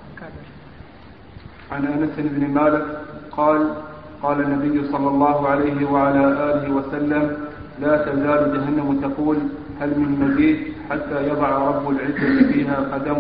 عن أنس بن مالك قال النبي صلى الله عليه وعلى آله وسلم: لا تزال جهنم تقول هل من مزيد حتى يضع رب العزة فيها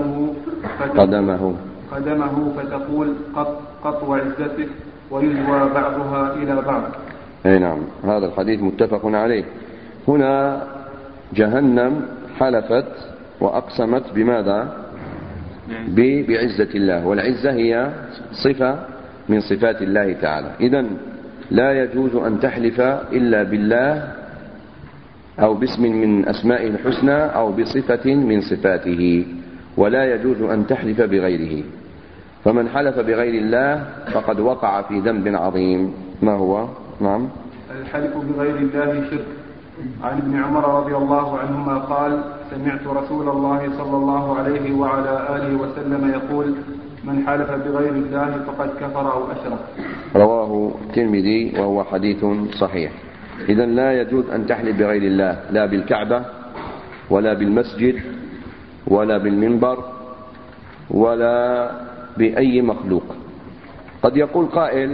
قدمه فتقول قط وعزتك، ويزوى بعضها إلى بعض. أي نعم. هذا الحديث متفق عليه. هنا جهنم حلفت وأقسمت بماذا؟ بعزة الله، والعزة هي صفة من صفات الله تعالى. إذن لا يجوز أن تحلف إلا بالله أو باسم من أسمائه الحسنى أو بصفة من صفاته، ولا يجوز أن تحلف بغيره. فمن حلف بغير الله فقد وقع في ذنب عظيم. ما هو؟ نعم. الحلف بغير الله شرك. عن ابن عمر رضي الله عنهما قال: سمعت رسول الله صلى الله عليه وعلى آله وسلم يقول: من حلف بغير الله فقد كفر أو أشرك. رواه الترمذي وهو حديث صحيح. إذن لا يجوز أن تحلف بغير الله، لا بالكعبة ولا بالمسجد ولا بالمنبر ولا بأي مخلوق. قد يقول قائل: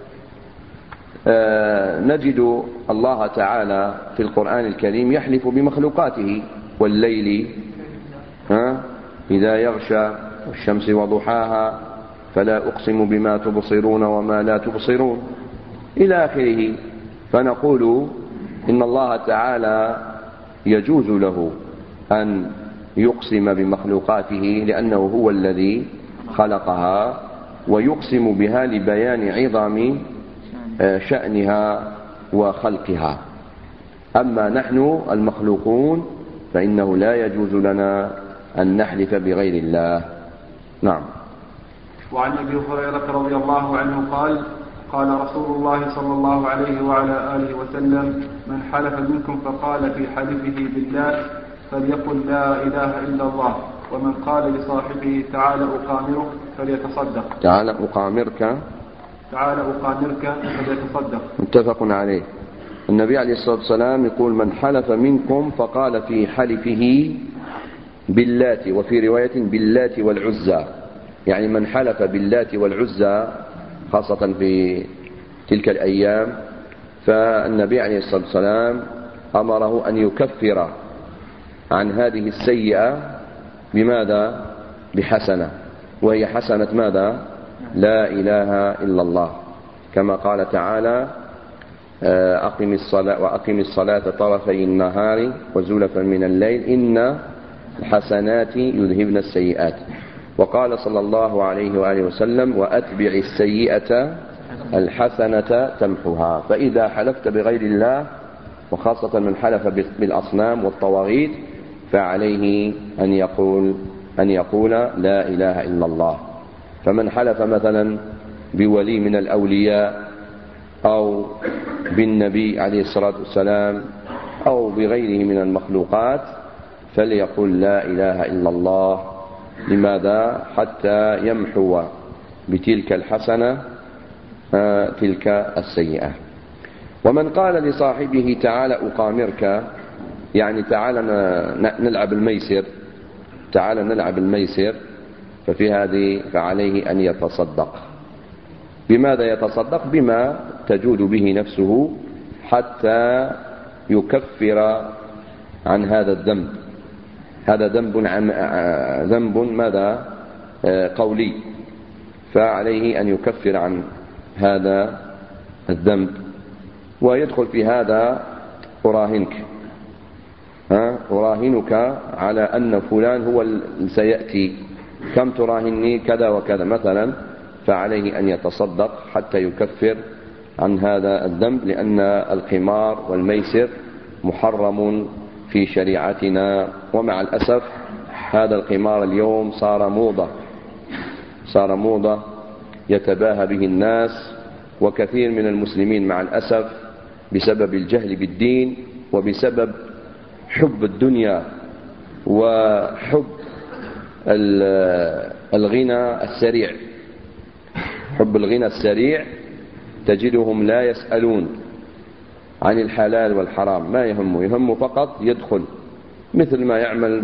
نجد الله تعالى في القرآن الكريم يحلف بمخلوقاته، والليل إذا يغشى والشمس وضحاها فلا أقسم بما تبصرون وما لا تبصرون إلى آخره. فنقول إن الله تعالى يجوز له أن يقسم بمخلوقاته لأنه هو الذي خلقها، ويقسم بها لبيان عظم شأنها وخلقها. أما نحن المخلوقون فإنه لا يجوز لنا أن نحلف بغير الله. نعم. وعن أبي هريرة رضي الله عنه قال رسول الله صلى الله عليه وعلى آله وسلم: من حلف منكم فقال في حلفه بالله فليقل لا إله إلا الله، ومن قال لصاحبه تعال أقامرك فليتصدق. تعال أقامرك فليتصدق. متفق عليه. النبي عليه الصلاة والسلام يقول: من حلف منكم فقال في حلفه باللات، وفي رواية باللات والعزى، يعني من حلف باللات والعزى خاصة في تلك الأيام، فالنبي عليه الصلاة والسلام أمره أن يكفر عن هذه السيئة بماذا؟ بحسنة، وهي حسنة ماذا؟ لا إله إلا الله، كما قال تعالى: وأقم الصلاة طرفي النهار وزلفا من الليل إن الحسنات يذهبن السيئات. وقال صلى الله عليه وآله وسلم: وأتبع السيئة الحسنة تمحها. فإذا حلفت بغير الله وخاصة من حلف بالأصنام والطواغيت فعليه أن يقول لا إله إلا الله. فمن حلف مثلا بولي من الأولياء أو بالنبي عليه الصلاة والسلام أو بغيره من المخلوقات فليقل لا إله إلا الله. لماذا؟ حتى يمحو بتلك الحسنة تلك السيئة. ومن قال لصاحبه تعال أقامرك، يعني تعال نلعب الميسر، ففي هذه فعليه أن يتصدق. بماذا يتصدق؟ بما تجود به نفسه حتى يكفر عن هذا الذنب. هذا ذنب ماذا؟ قولي، فعليه أن يكفر عن هذا الذنب. ويدخل في هذا أراهنك على أن فلان هو سيأتي، كم تراهني؟ كذا وكذا مثلا، فعليه أن يتصدق حتى يكفر عن هذا الذنب، لأن القمار والميسر محرم في شريعتنا. ومع الأسف هذا القمار اليوم صار موضة يتباهى به الناس، وكثير من المسلمين مع الأسف بسبب الجهل بالدين وبسبب حب الدنيا وحب الغنى السريع تجدهم لا يسألون عن الحلال والحرام، ما يهمه فقط يدخل، مثل ما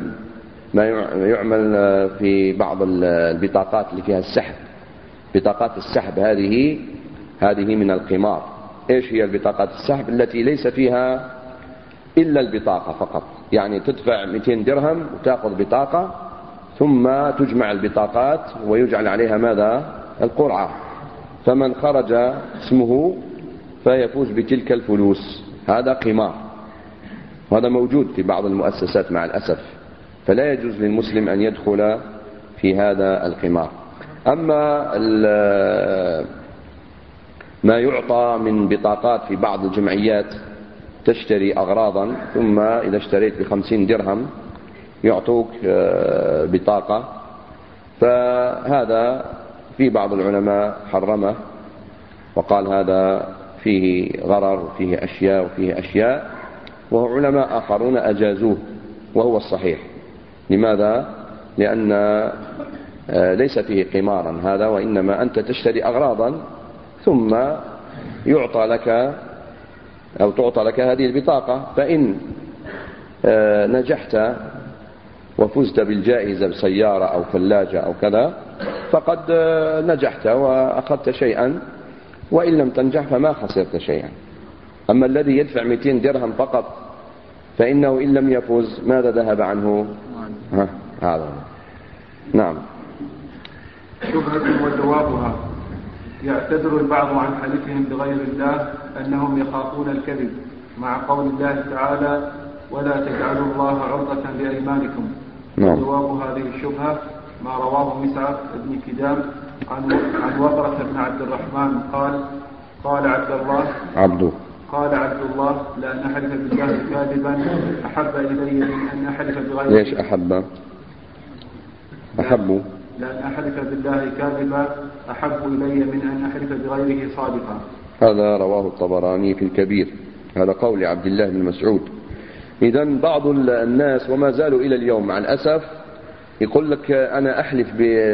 يعمل في بعض البطاقات اللي فيها السحب. بطاقات السحب هذه من القمار. ايش هي البطاقات السحب؟ التي ليس فيها إلا البطاقة فقط، يعني تدفع 200 درهم وتأخذ بطاقة، ثم تجمع البطاقات ويجعل عليها ماذا؟ القرعة، فمن خرج اسمه فيفوز بتلك الفلوس. هذا قمار، وهذا موجود في بعض المؤسسات مع الأسف، فلا يجوز للمسلم أن يدخل في هذا القمار. أما ما يعطى من بطاقات في بعض الجمعيات، تشتري أغراضا ثم إذا اشتريت ب50 درهم يعطوك بطاقة، فهذا في بعض العلماء حرمه وقال هذا فيه غرر، فيه أشياء، وعلماء آخرون أجازوه، وهو الصحيح. لماذا؟ لأن ليس فيه قمارا هذا، وإنما أنت تشتري أغراضا ثم يعطى لك هذه البطاقة، فإن نجحت وفزت بالجائزة بسيارة أو ثلاجة أو كذا فقد نجحت وأخذت شيئا، وإن لم تنجح فما خسرت شيئا. أما الذي يدفع 200 درهم فقط فإنه إن لم يفوز ماذا ذهب عنه؟ هذا. نعم. شبهة وجوابها: يعتذر البعض عن حلفهم بغير الله أنهم يخافون الكذب، مع قول الله تعالى: ولا تجعلوا الله عرضة لأيمانكم. جواب هذه الشبهة ما رواه مسعر بن كدام عن وقرة بن عبد الرحمن قال عبد الله: لأن أحلف بالله كاذبا أحب إلي من أن أحلف بغيره. ليش أحب؟ لأن أحلف بالله كاذبا أحب إلي من أن أحلف بغيره صادقا. هذا رواه الطبراني في الكبير، هذا قول عبد الله بن مسعود. إذن بعض الناس وما زالوا إلى اليوم مع الأسف يقول لك أنا أحلف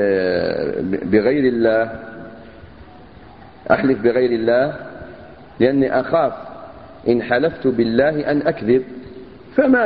بغير الله لأني أخاف إن حلفت بالله أن أكذب، فما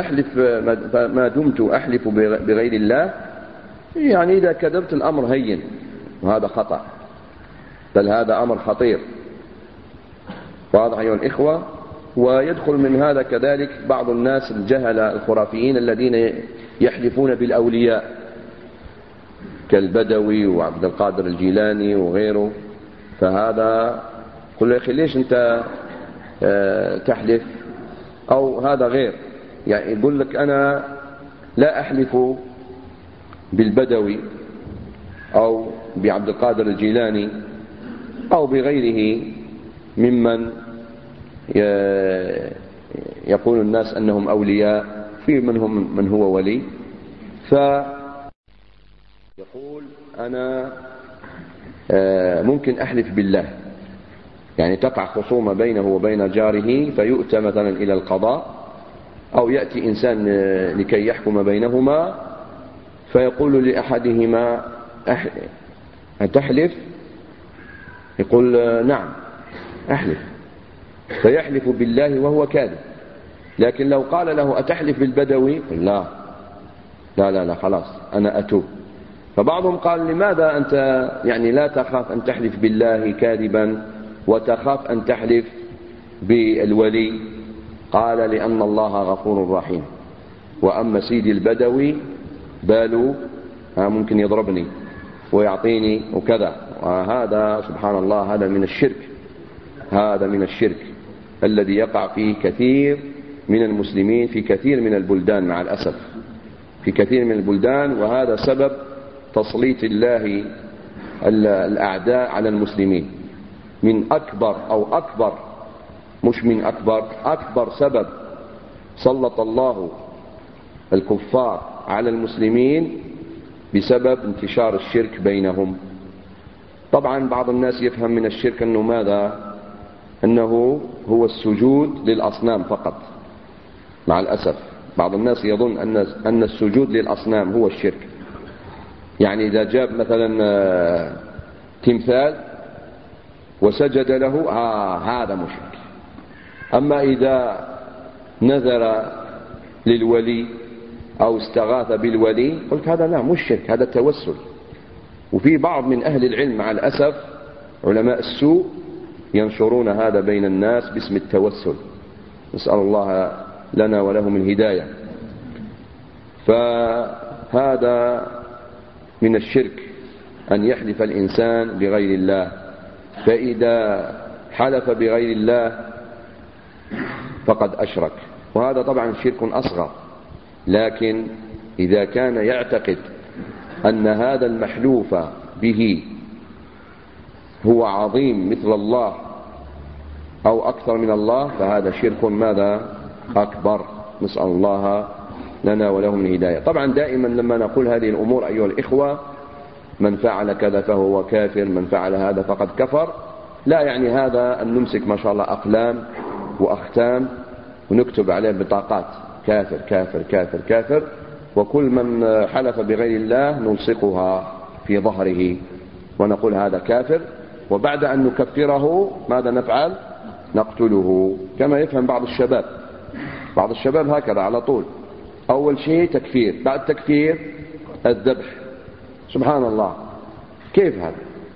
دمت أحلف بغير الله، يعني إذا كذبت الأمر هين، وهذا خطأ، بل هذا أمر خطير. واضح أيها الإخوة؟ ويدخل من هذا كذلك بعض الناس الجهلة الخرافيين الذين يحلفون بالأولياء كالبدوي وعبد القادر الجيلاني وغيره، فهذا قل له يا أخي ليش أنت تحلف؟ أو هذا غير، يعني يقول لك أنا لا أحلف بالبدوي أو بعبد القادر الجيلاني أو بغيره ممن يقول الناس أنهم أولياء، في منهم من هو ولي، فيقول أنا ممكن أحلف بالله، يعني تقع خصومة بينه وبين جاره فيؤتى مثلا إلى القضاء، أو يأتي إنسان لكي يحكم بينهما فيقول لأحدهما أتحلف؟ يقول نعم أحلف، فيحلف بالله وهو كاذب. لكن لو قال له أتحلف بالبدوي؟ يقول لا لا لا لا خلاص أنا أتوب. فبعضهم قال لماذا أنت يعني لا تخاف أن تحلف بالله كاذبا وتخاف أن تحلف بالولي؟ قال لأن الله غفور رحيم، وأما سيدي البدوي باله ممكن يضربني ويعطيني وكذا، وهذا سبحان الله هذا من الشرك، هذا من الشرك الذي يقع فيه كثير من المسلمين في كثير من البلدان مع الأسف، في كثير من البلدان، وهذا سبب تسليط الله الأعداء على المسلمين. من أكبر أو أكبر مش من أكبر سبب سلط الله الكفار على المسلمين بسبب انتشار الشرك بينهم. طبعا بعض الناس يفهم من الشرك أنه ماذا؟ أنه هو السجود للأصنام فقط. مع الأسف بعض الناس يظن أن السجود للأصنام هو الشرك، يعني إذا جاب مثلا تمثال وسجد له هذا مشرك. أما إذا نذر للولي أو استغاث بالولي قلت هذا لا مش شرك، هذا توسل. وفي بعض من أهل العلم مع الأسف علماء السوء ينشرون هذا بين الناس باسم التوسل، نسأل الله لنا ولهم الهداية. فهذا من الشرك أن يحلف الإنسان بغير الله، فإذا حلف بغير الله فقد أشرك، وهذا طبعا شرك أصغر. لكن إذا كان يعتقد أن هذا المحلوف به هو عظيم مثل الله أو أكثر من الله فهذا شرك ماذا؟ أكبر. نسأل الله لنا ولهم الهداية. طبعا دائما لما نقول هذه الأمور أيها الإخوة، من فعل كذا فهو كافر، من فعل هذا فقد كفر، لا يعني هذا أن نمسك ما شاء الله أقلام وأختام ونكتب عليه بطاقات كافر كافر كافر كافر، وكل من حلف بغير الله نلصقها في ظهره ونقول هذا كافر، وبعد أن نكفره ماذا نفعل؟ نقتله. كما يفهم بعض الشباب هكذا على طول، أول شيء تكفير، بعد تكفير الذبح. سبحان الله، كيف هذا؟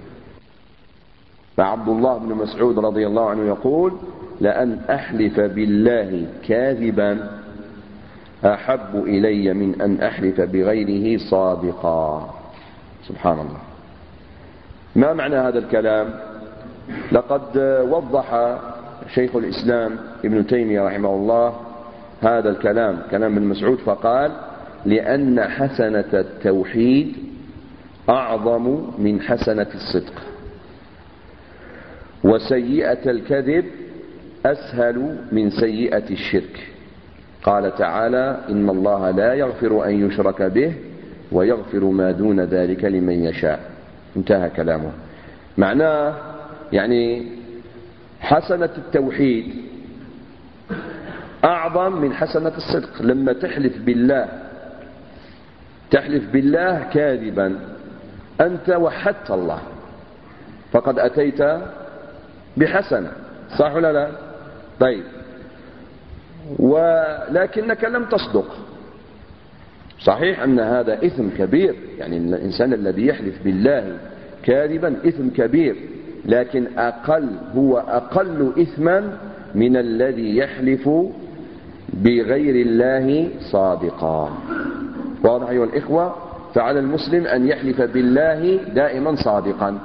فعبد الله بن مسعود رضي الله عنه يقول لأن أحلف بالله كاذبا أحب إلي من أن أحلف بغيره صادقا. سبحان الله. ما معنى هذا الكلام؟ لقد وضح شيخ الإسلام ابن تيمية رحمه الله هذا الكلام، كلام ابن مسعود، فقال لأن حسنة التوحيد أعظم من حسنة الصدق، وسيئة الكذب أسهل من سيئة الشرك. قال تعالى إن الله لا يغفر أن يشرك به ويغفر ما دون ذلك لمن يشاء. انتهى كلامه. معناه يعني حسنة التوحيد أعظم من حسنة الصدق. لما تحلف بالله كاذبا أنت وحدت الله فقد أتيت بحسنة، صح ولا لا؟ طيب، ولكنك لم تصدق. صحيح أن هذا إثم كبير، يعني الإنسان الذي يحلف بالله كاذبا إثم كبير، لكن هو أقل إثما من الذي يحلف بغير الله صادقا. واضح أيها الإخوة؟ فعلى المسلم أن يحلف بالله دائما صادقا.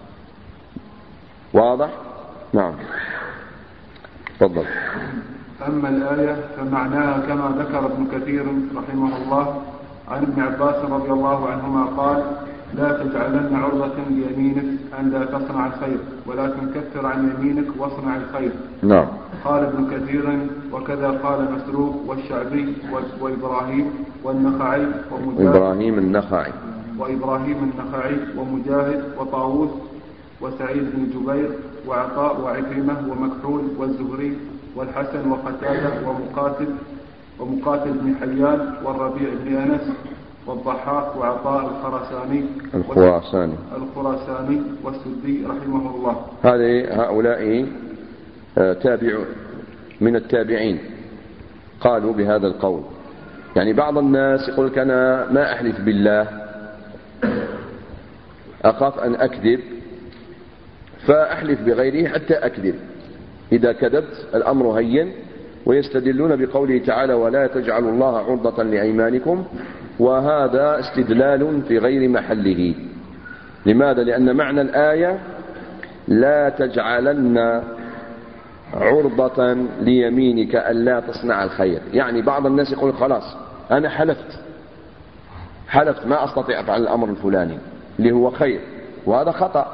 واضح؟ نعم، تفضل. أما الآية فمعناها كما ذكر ابن كثير رحمه الله عن ابن عباس رضي الله عنهما قال لا تجعلن عرضة ليمينك أن لا تصنع الخير ولكن كفر عن يمينك واصنع الخير. نعم. قال ابن كثير وكذا قال مسروق والشعبي وإبراهيم والنخعي وإبراهيم النخعي ومجاهد وطاووس وسعيد بن جبير وعطاء وعكرمة ومكحول والزهري والحسن وقتادة ومقاتل بن حيان والربيع بن أنس والضحاك وعطاء الخراساني والسدي رحمه الله. هؤلاء من التابعين قالوا بهذا القول. يعني بعض الناس يقول لك أنا ما أحلف بالله، أخاف أن أكذب فأحلف بغيره حتى أكذب، إذا كذبت الأمر هين، ويستدلون بقوله تعالى ولا تجعلوا الله عرضة لأيمانكم، وهذا استدلال في غير محله. لماذا؟ لأن معنى الآية لا تجعلن عرضة ليمينك ألا تصنع الخير. يعني بعض الناس يقول خلاص أنا حلفت ما أستطيع أفعل الأمر الفلاني اللي هو خير، وهذا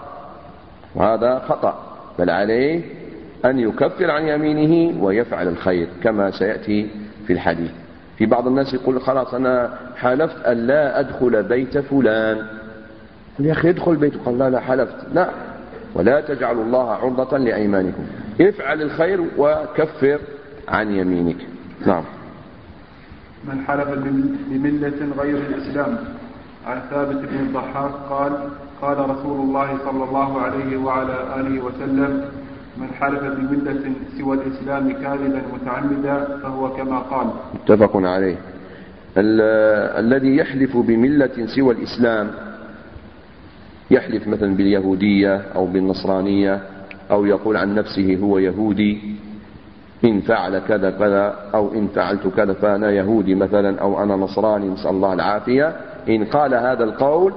خطأ، بل عليه أن يكفر عن يمينه ويفعل الخير كما سيأتي في الحديث. في بعض الناس يقول خلاص أنا حلفت أن لا أدخل بيت فلان، يا أخي ادخل بيت، قال لا حلفت، لا، ولا تجعلوا الله عرضة لأيمانكم، افعل الخير وكفر عن يمينك. نعم. من حلف بملة غير الإسلام. عن ثابت بن الضحاك قال رسول الله صلى الله عليه وعلى آله وسلم من حلف بملة سوى الإسلام كاذبا متعمدا فهو كما قال. متفق عليه. الذي يحلف بملة سوى الإسلام، يحلف مثلا باليهودية أو بالنصرانية، أو يقول عن نفسه هو يهودي، إن فعل كذا كذا، أو إن فعلت كذا فأنا يهودي مثلا، أو أنا نصراني، نسأل الله العافية. إن قال هذا القول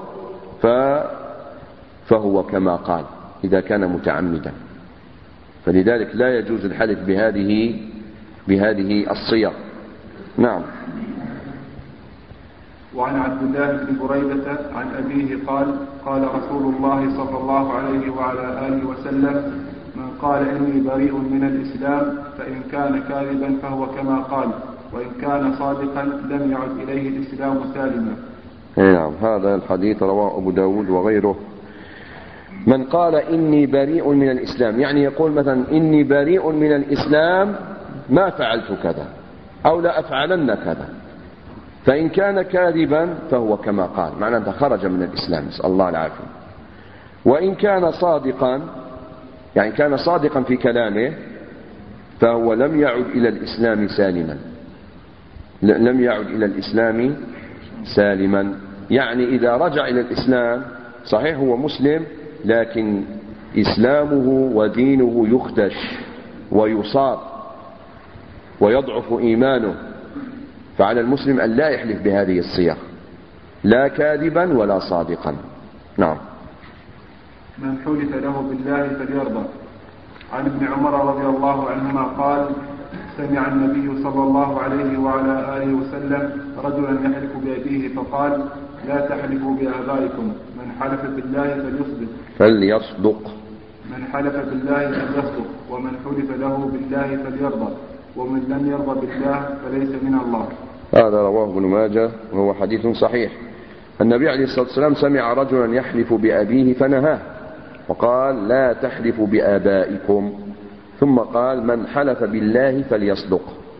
فهو كما قال إذا كان متعمدا. فلذلك لا يجوز الحلف بهذه الصيغ. نعم. وعن عبد الله بن بريدة عن أبيه قال رسول الله صلى الله عليه وعلى آله وسلم من قال إني بريء من الإسلام فإن كان كاذبا فهو كما قال، وإن كان صادقا لم يعد إليه الإسلام سالما. نعم. هذا الحديث رواه أبو داود وغيره. من قال إني بريء من الإسلام، يعني يقول مثلا إني بريء من الإسلام ما فعلت كذا أو لا أفعلن كذا، فإن كان كاذبا فهو كما قال، معناه أنه خرج من الإسلام، نسأل الله العافية. وإن كان صادقا، يعني كان صادقا في كلامه، فهو لم يعد إلى الإسلام سالما، لم يعد إلى الإسلام سالما. يعني إذا رجع إلى الإسلام صحيح هو مسلم، لكن إسلامه ودينه يخدش ويصاب ويضعف إيمانه، فعلى المسلم أن لا يحلف بهذه الصيغ، لا كاذبا ولا صادقا. نعم. من حلف له بالله فليرضى. عن ابن عمر رضي الله عنهما قال سمع النبي صلى الله عليه وعلى آله وسلم رجلا يحلف بأبيه فقال لا تحلفوا بآبائكم، من حلف بالله فليصدق. من حلف بالله فليصدق، ومن حلف له بالله فليرضى، ومن لم يرضى بالله فليس من الله. هذا رواه ابن ماجه وهو حديث صحيح. النبي عليه الصلاة والسلام سمع رجلا يحلف بأبيه فنهاه وقال لا تحلفوا بآبائكم، ثم قال من حلف بالله فليصدق،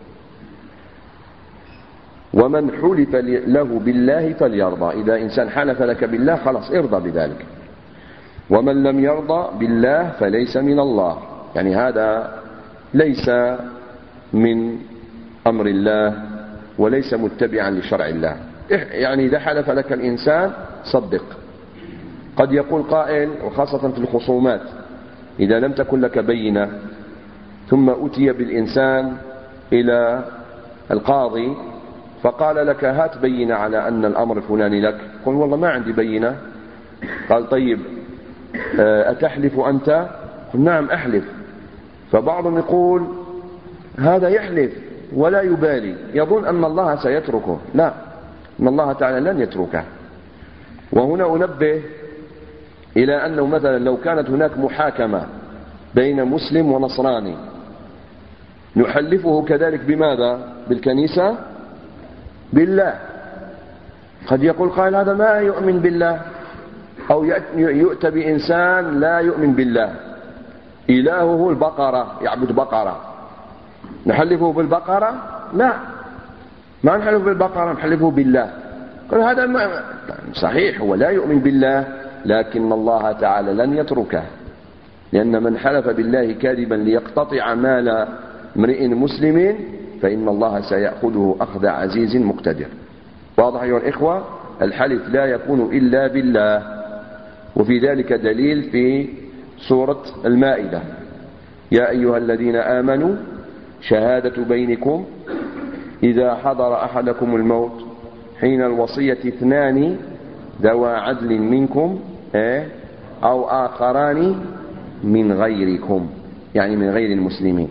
ومن حلف له بالله فليرضى. إذا إنسان حلف لك بالله خلاص ارضى بذلك، ومن لم يرضى بالله فليس من الله. يعني هذا ليس من أمر الله وليس متبعا لشرع الله. يعني إذا حلف لك الإنسان صدق. قد يقول قائل، وخاصة في الخصومات، إذا لم تكن لك بينة ثم أتي بالإنسان إلى القاضي فقال لك هات بينة على أن الأمر فلاني لك، قل والله ما عندي بينة. قال طيب أتحلف أنت؟ قل نعم أحلف. فبعضهم يقول هذا يحلف ولا يبالي، يظن أن الله سيتركه. لا، أن الله تعالى لن يتركه. وهنا أنبه إلى أنه مثلا لو كانت هناك محاكمة بين مسلم ونصراني، نحلفه كذلك بماذا؟ بالكنيسة؟ بالله. قد يقول قائل هذا ما يؤمن بالله، أو يؤتى بإنسان لا يؤمن بالله، إلهه البقرة، يعبد بقرة، نحلفه بالبقرة؟ لا، ما نحلفه بالبقرة، نحلفه بالله. قال هذا صحيح، هو لا يؤمن بالله، لكن الله تعالى لن يتركه، لأن من حلف بالله كاذبا ليقتطع مال امرئ مسلم فإن الله سيأخذه أخذ عزيز مقتدر. واضح أيها الإخوة؟ الحلف لا يكون إلا بالله، وفي ذلك دليل في سورة المائدة: يا أيها الذين آمنوا شهادة بينكم إذا حضر أحدكم الموت حين الوصية 2 ذوى عدل منكم أو آخران من غيركم، يعني من غير المسلمين،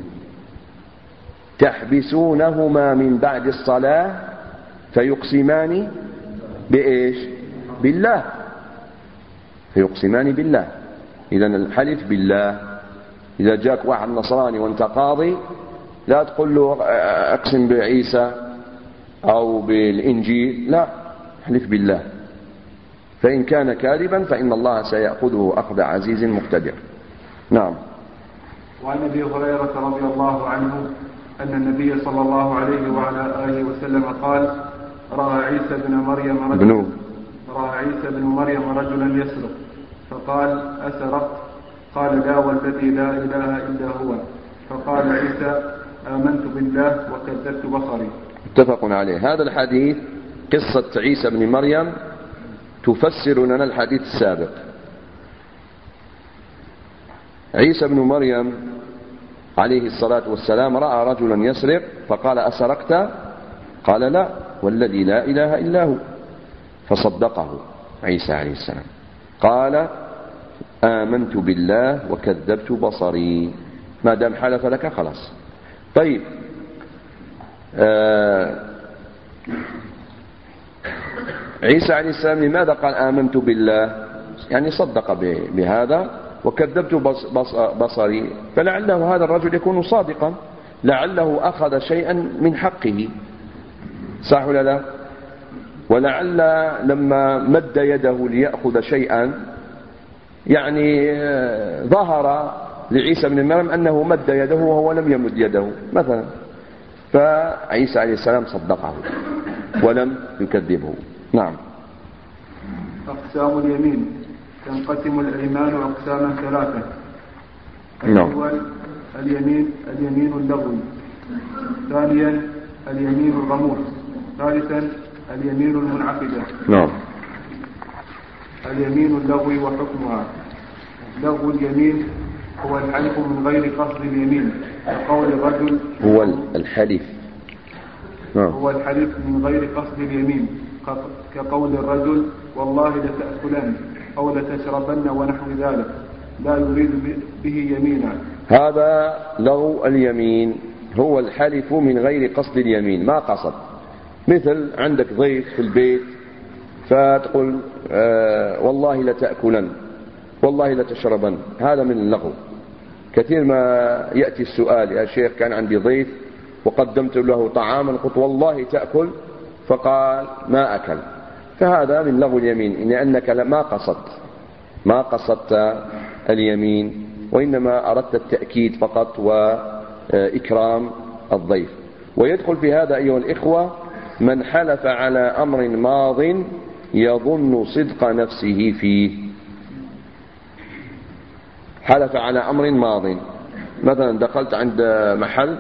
تحبسونهما من بعد الصلاة فيقسمان بإيش؟ بالله. فيقسمان بالله. إذن الحلف بالله. إذا جاك واحد نصراني وانت قاضي لا تقول له أقسم بعيسى أو بالإنجيل، لا، حلف بالله. فإن كان كاذبا فإن الله سيأخذه أخذ عزيز مقتدر. نعم. وعن أبي هريرة رضي الله عنه أن النبي صلى الله عليه وعلى آله وسلم قال: رأى عيسى بن مريم رجلا يسرق، فقال: أسرقت؟ قال: لا، والذي لا إله إلا هو. فقال عيسى: آمنت بالله وكذبت بصري. متفق عليه. هذا الحديث قصة عيسى بن مريم تفسر لنا الحديث السابق. عيسى بن مريم عليه الصلاة والسلام رأى رجلا يسرق فقال: أسرقت؟ قال: لا، والذي لا إله إلا هو. فصدقه عيسى عليه السلام، قال: آمنت بالله وكذبت بصري. ما دام حلف لك خلاص. طيب، عيسى عليه السلام لماذا قال آمنت بالله؟ يعني صدق بهذا وكذبت بصري، فلعله هذا الرجل يكون صادقا، لعله أخذ شيئا من حقه، صح ولا لا؟ ولعل لما مد يده ليأخذ شيئا يعني ظهر لعيسى بن مريم أنه مد يده وهو لم يمد يده مثلا، فعيسى عليه السلام صدقه ولم يكذبه. نعم. أقسام اليمين: تنقسم الأيمان أقساما 3. الأول اليمين اللغوي، ثانيا اليمين الغموس، ثالثا اليمين المنعقدة. نعم. اليمين اللغوي وحكمها: لغو اليمين هو الحلف من غير قصد اليمين، كقول الرجل هو الحلف من غير قصد اليمين، كقول الرجل والله لتأكلن أو لتشربن ونحو ذلك، لا يريد به يمينا. هذا لغو اليمين، هو الحلف من غير قصد اليمين، ما قصد. مثل عندك ضيف في البيت فتقول والله لتأكلن، والله لتشربن، هذا من اللغو. كثير ما يأتي السؤال: يا شيخ كان عندي ضيف وقدمت له طعاما قلت والله تأكل، فقال ما أكل، فهذا من لغو اليمين، لأنك ما قصدت اليمين، وإنما أردت التأكيد فقط وإكرام الضيف. ويدخل في هذا أيها الإخوة من حلف على أمر ماض يظن صدق نفسه فيه. حلف على أمر ماض، مثلا دخلت عند محل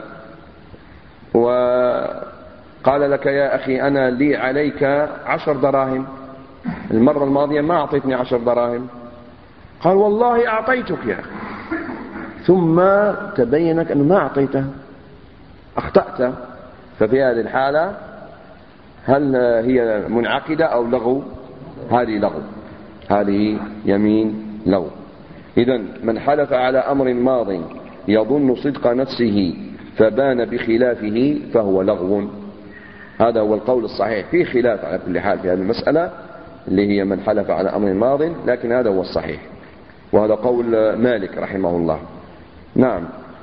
وقال لك: يا أخي أنا لي عليك 10 دراهم، المرة الماضية ما أعطيتني 10 دراهم. قال: والله أعطيتك يا أخي، ثم تبينك أنه ما أعطيته، أخطأت. ففي هذه الحالة هل هي منعقدة أو لغو؟ هذه لغو، هذه يمين لغو. إذن من حلف على أمر ماض يظن صدق نفسه فبان بخلافه فهو لغو. هذا هو القول الصحيح، في خلاف على كل حال في هذه المسألة اللي هي من حلف على أمر ماض، لكن هذا هو الصحيح، وهذا قول مالك رحمه الله. نعم.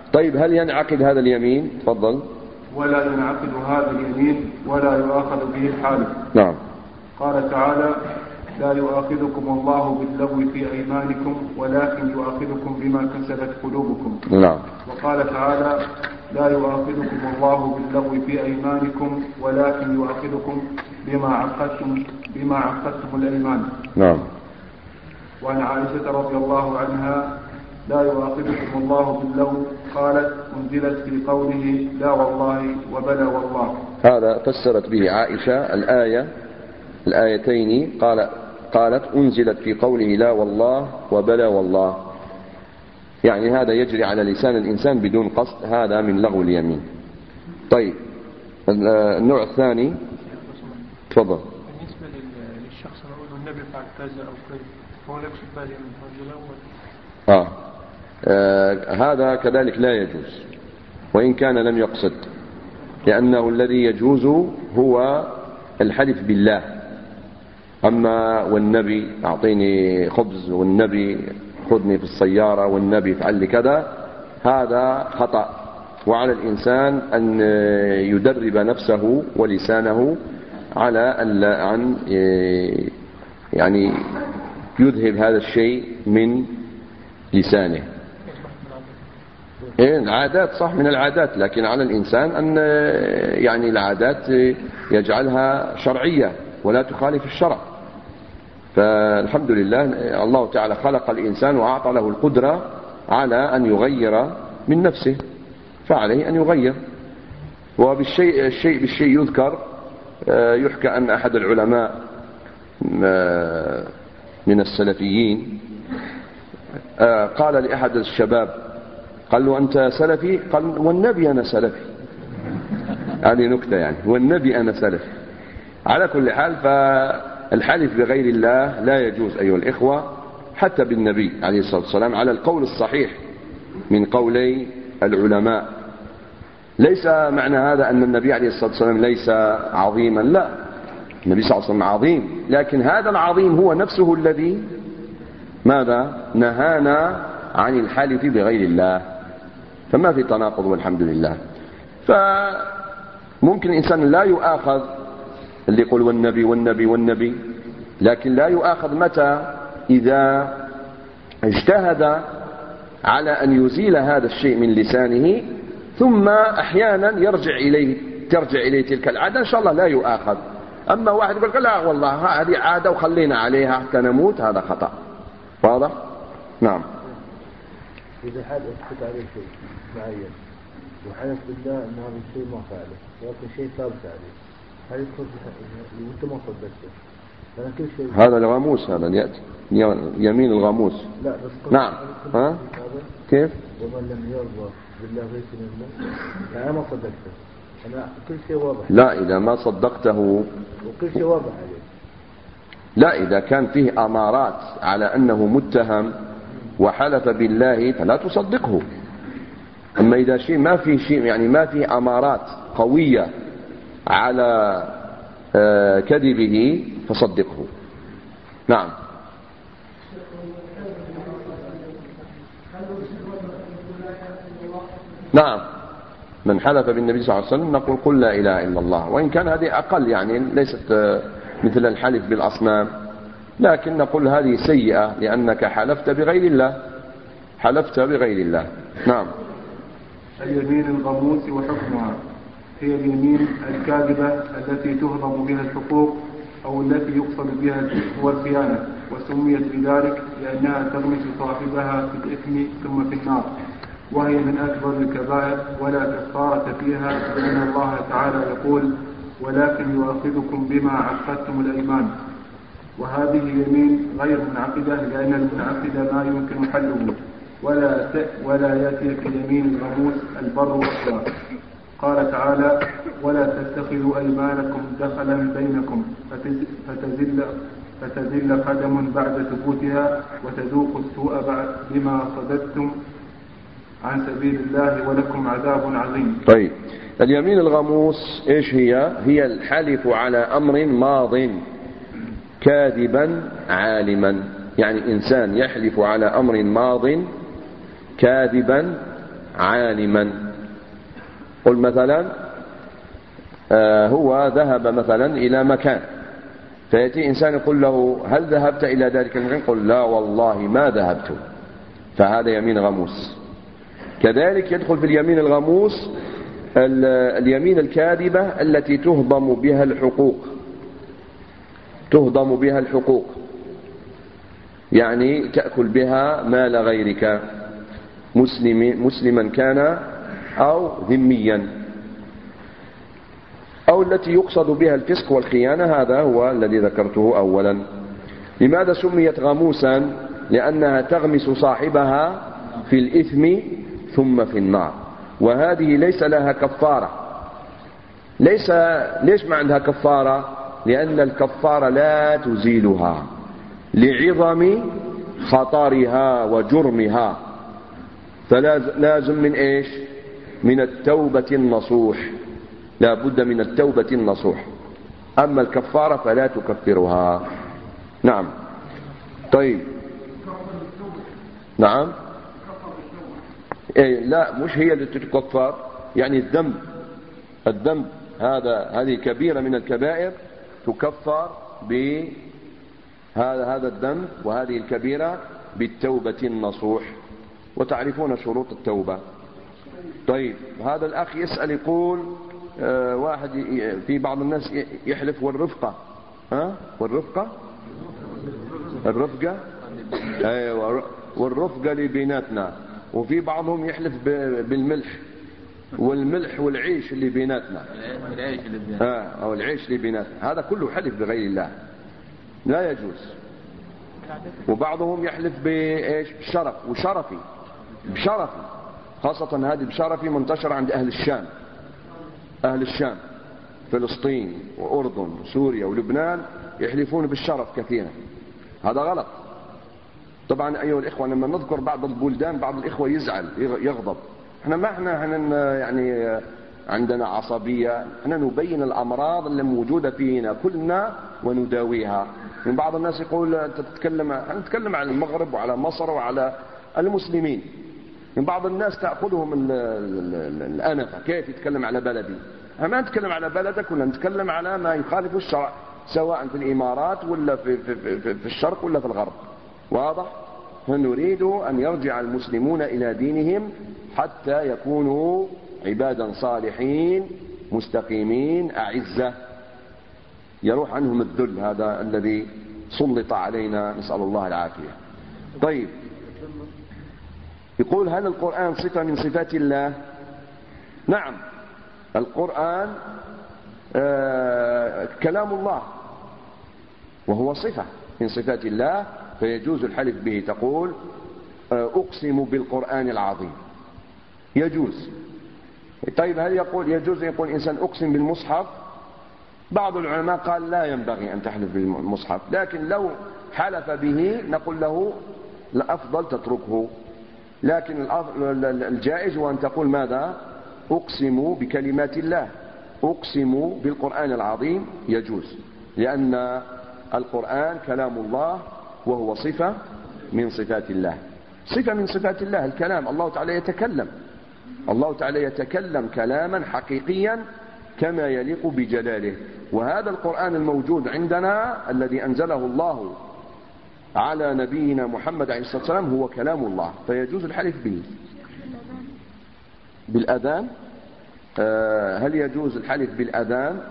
طيب هل ينعقد هذا اليمين؟ تفضل. ولا ينعقد هذا اليمين ولا يؤاخذ به الحالف. نعم. قال تعالى: لا يؤاخذكم الله باللغو في أيمانكم ولكن يؤاخذكم بما كسبت قلوبكم. نعم. وقال تعالى: لا يؤاخذكم الله باللغو في أيمانكم ولكن يؤاخذكم بما عقدتم الأيمان. نعم. وعن عائشة رضي الله عنها: لا يؤاخذكم الله باللغو قالت: انزلت في قوله لا والله وبلى والله. هذا فسرت به عائشة الآيتين، قالت أنزلت في قوله لا والله وبلى والله، يعني هذا يجري على لسان الإنسان بدون قصد، هذا من لغو اليمين. طيب النوع الثاني. تفضل. بالنسبة للشخص نقول النبي فعل كذا أو كذا، هو يقصد بها اليمين الأول. هذا كذلك لا يجوز وإن كان لم يقصد، لأنه الذي يجوز هو الحلف بالله. أما والنبي أعطيني خبز، والنبي خذني في السيارة، والنبي فعل لي كذا، هذا خطأ. وعلى الإنسان أن يدرب نفسه ولسانه على أن يعني يذهب هذا الشيء من لسانه. العادات صح من العادات، لكن على الإنسان أن يعني العادات يجعلها شرعية ولا تخالف الشرع. فالحمد لله الله تعالى خلق الإنسان وأعطى له القدرة على أن يغير من نفسه، فعليه أن يغير. الشيء بالشيء يذكر. يحكى أن أحد العلماء من السلفيين قال لأحد الشباب، قال له أنت سلفي؟ قال والنبي أنا سلفي. هذه نكتة يعني، والنبي أنا سلفي. على كل حال فالحلف بغير الله لا يجوز أيها الإخوة، حتى بالنبي عليه الصلاة والسلام على القول الصحيح من قولي العلماء. ليس معنى هذا أن النبي عليه الصلاة والسلام ليس عظيما، لا، النبي صلى الله عليه وسلم عظيم، لكن هذا العظيم هو نفسه الذي ماذا نهانا عن الحلف بغير الله. فما في تناقض والحمد لله. فممكن الإنسان لا يؤاخذ اللي يقول والنبي والنبي والنبي، لكن لا يؤاخذ متى؟ إذا اجتهد على أن يزيل هذا الشيء من لسانه، ثم أحيانا ترجع إليه تلك العادة، إن شاء الله لا يؤاخذ. أما واحد يقول لا والله هذه عادة وخلينا عليها حتى نموت، هذا خطأ. واضح؟ نعم. إذا حد أثبت عليه شيء معين وحلف بالله أن هذا الشيء ما فعله، ولكن شيء ثابت عليه، هل يدخل وأنت ما صدقته؟ فأنا كل شيء هذا الغاموس، هذا يأتي يمين الغاموس. لا بس نعم. كيف؟ ومن لم يرضى بالله ويسلم الله، أنا ما صدقته، أنا كل شيء واضح. لا، إذا ما صدقته وكل شيء واضح عليه. لا، إذا كان فيه أمارات على أنه متهم وحلف بالله فلا تصدقه. أما إذا شيء ما فيه شيء، يعني ما فيه أمارات قوية على كذبه فصدقه. نعم. نعم، من حلف بالنبي صلى الله عليه وسلم نقول قل لا إله إلا الله، وإن كان هذه أقل، يعني ليست مثل الحلف بالأصنام، لكن نقول هذه سيئة لأنك حلفت بغير الله، حلفت بغير الله. نعم. اليمين الغموس وحكمها هي اليمين الكاذبة التي تهضم بها الحقوق أو التي يقصد بها هو الخيانة، وسميت بذلك لأنها تغمس صاحبها في الإثم ثم في النار، وهي من أكبر الكبائر ولا كفارة فيها، لأن الله تعالى يقول ولكن يؤاخذكم بما عقدتم الأيمان. وهذه يمين غير منعقدة، لأن المنعقد ما يمكن حله، ولا يأتي كيمين الغموس البر والصلاة. قال تعالى ولا تتخذوا أيمانكم دخلا بينكم فتزل قدم بعد ثبوتها وتذوقوا السوء بما صددتم عن سبيل الله ولكم عذاب عظيم. طيب، اليمين الغموس ايش هي؟ هي الحلف على أمر ماض كاذبا عالما، يعني إنسان يحلف على أمر ماض كاذبا عالما. قل مثلا هو ذهب مثلا إلى مكان، فيأتي إنسان يقول له هل ذهبت إلى ذلك المكان؟ قل لا والله ما ذهبت، فهذا يمين غموس. كذلك يدخل في اليمين الغموس اليمين الكاذبة التي تهضم بها الحقوق، تهضم بها الحقوق، يعني تأكل بها مال غيرك مسلما كان أو ذميا، أو التي يقصد بها الفسق والخيانة. هذا هو الذي ذكرته أولا. لماذا سميت غموسا؟ لأنها تغمس صاحبها في الإثم ثم في النار، وهذه ليس لها كفارة. ليش ما عندها كفارة؟ لأن الكفارة لا تزيلها لعظم خطرها وجرمها، فلازم من إيش؟ من التوبة النصوح، لا بد من التوبة النصوح. أما الكفارة فلا تكفرها. نعم. طيب. نعم. إيه لا، مش هي اللي تكفر، يعني الذنب هذه كبيرة من الكبائر تكفر بهذا الذنب وهذه الكبيرة بالتوبة النصوح، وتعرفون شروط التوبة. طيب، هذا الأخ يسأل يقول واحد في بعض الناس يحلف والرفقة، الرفقة أيوة، والرفقة لبيناتنا، وفي بعضهم يحلف بالملح والعيش اللي بيناتنا، أو العيش اللي بيناتنا، هذا كله حلف بغير الله لا يجوز. وبعضهم يحلف بإيش؟ بالشرف وشرفي، بشرفي، خاصة هذه بشرفي منتشرة عند أهل الشام، فلسطين وأردن وسوريا ولبنان، يحلفون بالشرف كثيرا. هذا غلط طبعا أيها الإخوة. لما نذكر بعض البلدان بعض الإخوة يزعل يغضب. احنا يعني عندنا عصبية، احنا نبين الأمراض اللي موجودة فينا كلنا ونداويها. من بعض الناس يقول أنت نتكلم على المغرب وعلى مصر وعلى المسلمين. من بعض الناس تأخذهم الأنفة، كيف يتكلم على بلدي؟ ما نتكلم على بلدك ولا نتكلم على ما يخالف الشرع، سواء في الإمارات ولا في الشرق ولا في الغرب. واضح؟ فنريد أن يرجع المسلمون إلى دينهم حتى يكونوا عبادا صالحين مستقيمين أعزة، يروح عنهم الذل هذا الذي سلط علينا، نسأل الله العافية. طيب، يقول هل القرآن صفة من صفات الله؟ نعم، القرآن كلام الله وهو صفة من صفات الله، فيجوز الحلف به. تقول أقسم بالقرآن العظيم، يجوز. طيب، هل يجوز يقول إنسان أقسم بالمصحف؟ بعض العلماء قال لا ينبغي أن تحلف بالمصحف، لكن لو حلف به نقول له الأفضل تتركه. لكن الجائز هو أن تقول ماذا؟ أقسم بكلمات الله، أقسم بالقرآن العظيم، يجوز، لأن القرآن كلام الله وهو صفة من صفات الله. صفة من صفات الله الكلام. الله تعالى يتكلم كلاما حقيقيا كما يليق بجلاله. وهذا القرآن الموجود عندنا الذي أنزله الله على نبينا محمد عليه الصلاة والسلام هو كلام الله، فيجوز الحلف به. بالأذان، هل يجوز الحلف بالأذان؟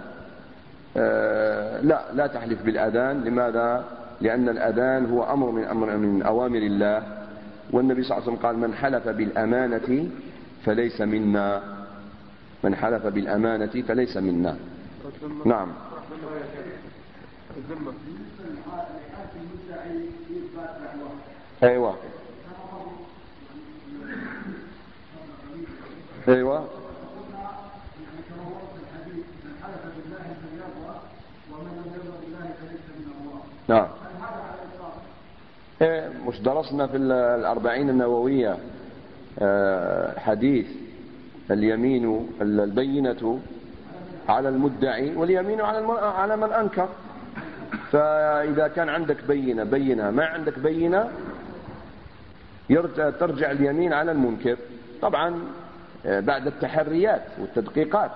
لا تحلف بالأذان. لماذا؟ لأن الأذان هو أمر من أوامر الله، والنبي صلى الله عليه وسلم قال من حلف بالأمانة فليس منا، من حلف بالأمانة فليس منا. نعم. أيوة نعم. مش درسنا في الأربعين النووية حديث اليمين البينة على المدعي واليمين على من أنكر. فإذا كان عندك بينة، ما عندك بينة، ترجع اليمين على المنكر. طبعا بعد التحريات والتدقيقات.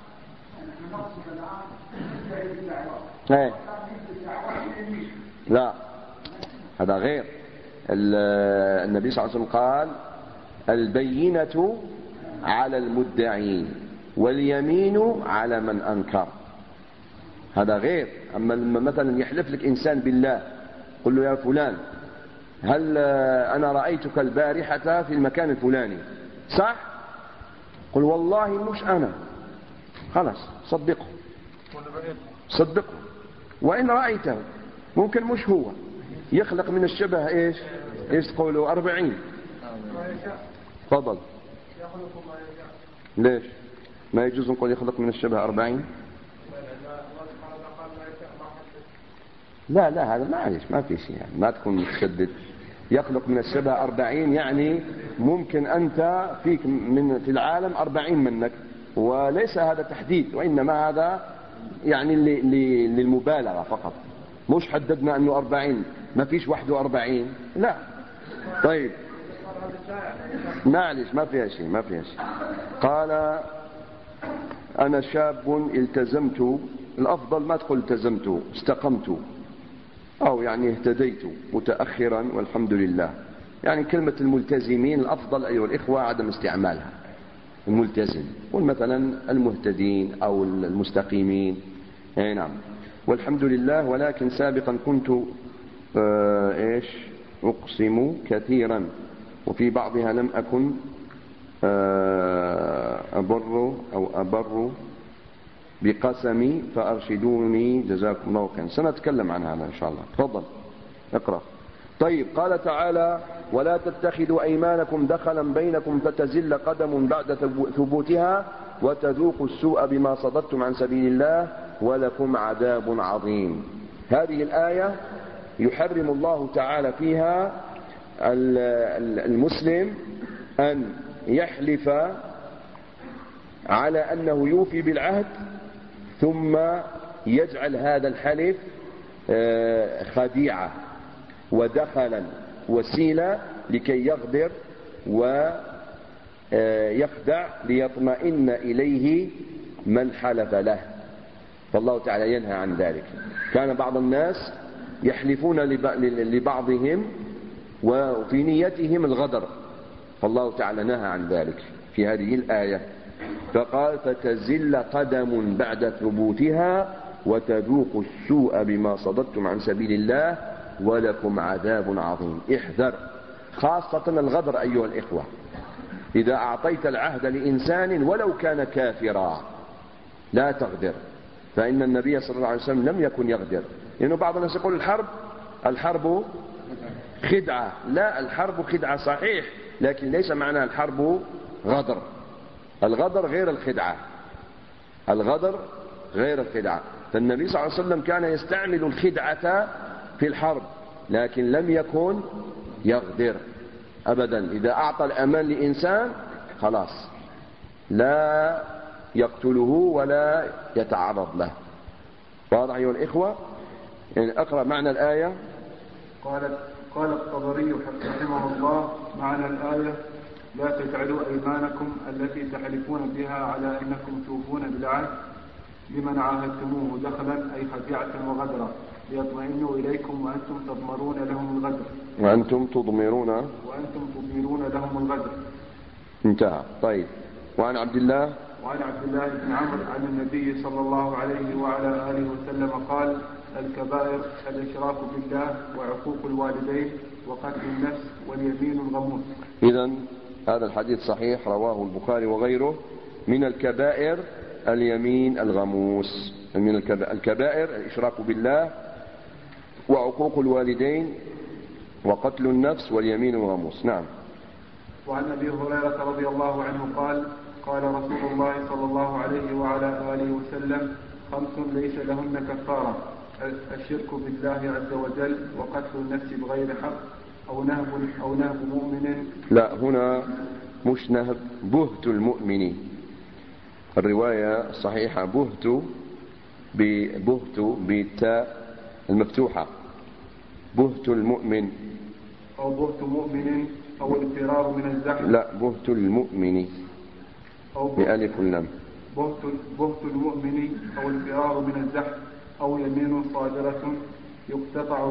لا هذا غير. النبي صلى الله عليه وسلم قال البينة على المدعي واليمين على من أنكر، هذا غير. أما مثلا يحلف لك إنسان بالله، قل له يا فلان هل أنا رأيتك البارحة في المكان الفلاني، صح؟ قل والله مش أنا، خلاص صدقه صدقه. وإن رأيته ممكن مش هو، يخلق من الشبه إيش تقولوا 40. تفضل. ليش ما يجوز نقول يخلق من الشبه 40؟ لا هذا معلش ما في شيء، يعني ما تكون متشدد. يخلق من الشبه 40 يعني ممكن أنت فيك في العالم 40 منك، وليس هذا تحديد، وإنما هذا يعني للمبالغة فقط، مش حددنا أنه 40 ما فيش 41 لا. طيب معلش ما فيها شيء. قال أنا شاب التزمت، الأفضل ما تقول التزمت، استقمت أو يعني اهتديت متأخرا والحمد لله. يعني كلمة الملتزمين الأفضل أيها الإخوة عدم استعمالها. الملتزم قل مثلا المهتدين أو المستقيمين، يعني نعم والحمد لله. ولكن سابقا كنت أقسم كثيرا، وفي بعضها لم أكن أبر بقسمي فأرشدوني جزاكم الله خيرا. سنتكلم عن هذا إن شاء الله. تفضل اقرأ. طيب قال تعالى ولا تتخذوا أيمانكم دخلا بينكم فتزل قدم بعد ثبوتها وتذوقوا السوء بما صددتم عن سبيل الله ولكم عذاب عظيم. هذه الآية يحرم الله تعالى فيها المسلم أن يحلف على أنه يوفي بالعهد ثم يجعل هذا الحلف خديعة ودخلا وسيلة لكي يغدر ويخدع ليطمئن إليه من حلف له. فالله تعالى ينهى عن ذلك. كان بعض الناس يحلفون لبعضهم وفي نيتهم الغدر، فالله تعالى نهى عن ذلك في هذه الآية. فقال فتزل قدم بعد ثبوتها وتذوقوا السوء بما صددتم عن سبيل الله ولكم عذاب عظيم. احذر خاصة الغدر أيها الإخوة. إذا أعطيت العهد لإنسان ولو كان كافرا لا تغدر، فإن النبي صلى الله عليه وسلم لم يكن يغدر. لأنه بعض الناس يقول الحرب خدعة. لا، الحرب خدعة صحيح، لكن ليس معنى الحرب غدر. الغدر غير الخدعة، الغدر غير الخدعة. فالنبي صلى الله عليه وسلم كان يستعمل الخدعة في الحرب، لكن لم يكن يغدر أبدا. إذا أعطى الأمان لإنسان خلاص لا يقتله ولا يتعرض له. واضح أيها الإخوة؟ يعني أقرأ معنى الآية. قال الطبري رحمه الله معنى الآية لا تجعلوا أيمانكم التي تحلفون بها على أنكم توفون بالعهد لمن عاهدتموه دخلا أي خديعة وغدرا ليطمئنوا إليكم وأنتم تضمرون لهم الغدر. وأنتم تضمرون لهم الغدر. انتهى. طيب. وعن عبد الله بن عمرو عن النبي صلى الله عليه وعلى آله وسلم قال الكبائر الإشراك بالله وعقوق الوالدين وقتل النفس واليمين الغموس. إذن هذا الحديث صحيح رواه البخاري وغيره. من الكبائر اليمين الغموس. من الكبائر الإشراك بالله وعقوق الوالدين وقتل النفس واليمين الغموس. نعم. وعن أبي هريرة رضي الله عنه قال رسول الله صلى الله عليه وعلى آله وسلم 5 ليس لهن كفارة: الشرك بالله عز وجل وقتل النفس بغير حق أو نهب مؤمن. لا، هنا مش نهب، بهت المؤمن. الرواية الصحيحة بهت بالتاء المفتوحة، بهت المؤمن أو بهت مؤمن أو الفرار من الزحف. لا، بهت المؤمن بألف اللام. بهت المؤمن أو الفرار من الزحف أو يمين صادرة يقتطع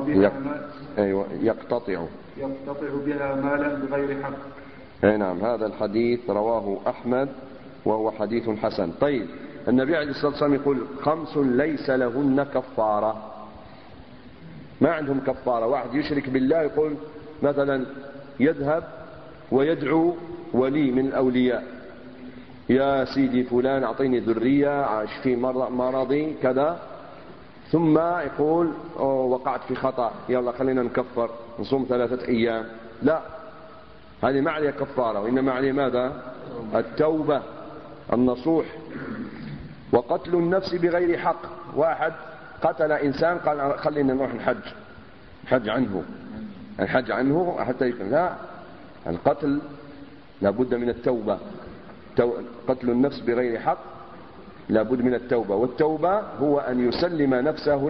بها مالا بغير حق. أي نعم، هذا الحديث رواه أحمد وهو حديث حسن. طيب، النبي عليه الصلاة والسلام يقول 5 ليس لهن كفارة. ما عندهم كفارة. واحد يشرك بالله يقول مثلا يذهب ويدعو ولي من الأولياء: يا سيدي فلان أعطيني ذرية، اشفي مرضي كذا، ثم يقول وقعت في خطأ، يلا خلينا نكفر نصوم 3 أيام. لا، هذه ما عليها كفارة، وإنما عليه ماذا؟ التوبة النصوح. وقتل النفس بغير حق. واحد قتل إنسان قال خلينا نروح نحج عنه حتى يكون. لا، القتل لابد من التوبة. قتل النفس بغير حق لابد من التوبة. والتوبة هو أن يسلم نفسه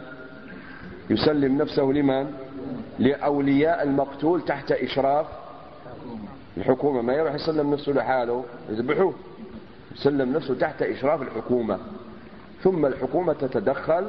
لمن؟ لأولياء المقتول تحت إشراف الحكومة. ما يروح يسلم نفسه لحاله يذبحوه، يسلم نفسه تحت إشراف الحكومة، ثم الحكومة تتدخل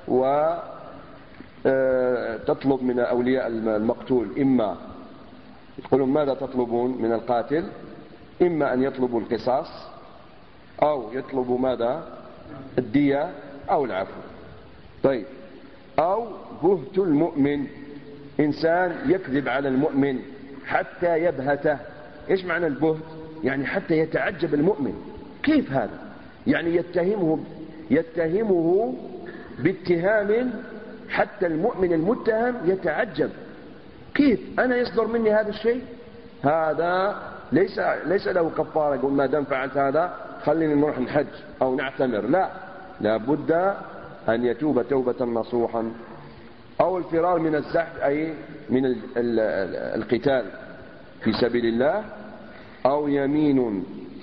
وتطلب من أولياء المقتول، إما يقولون ماذا تطلبون من القاتل؟ إما أن يطلبوا القصاص، أو يطلبوا ماذا؟ الدية أو العفو. طيب، أو بهت المؤمن، إنسان يكذب على المؤمن حتى يبهته. إيش معنى البهت؟ يعني حتى يتعجب المؤمن. كيف هذا؟ يعني يتهمه باتهام حتى المؤمن المتهم يتعجب. كيف أنا يصدر مني هذا الشيء؟ هذا ليس له كفارة. يقول ما دام فعلت هذا خلينا نروح نحج أو نعتمر. لا، لابد أن يتوب توبة نصوحا. أو الفرار من الزحف، أي من القتال في سبيل الله. أو يمين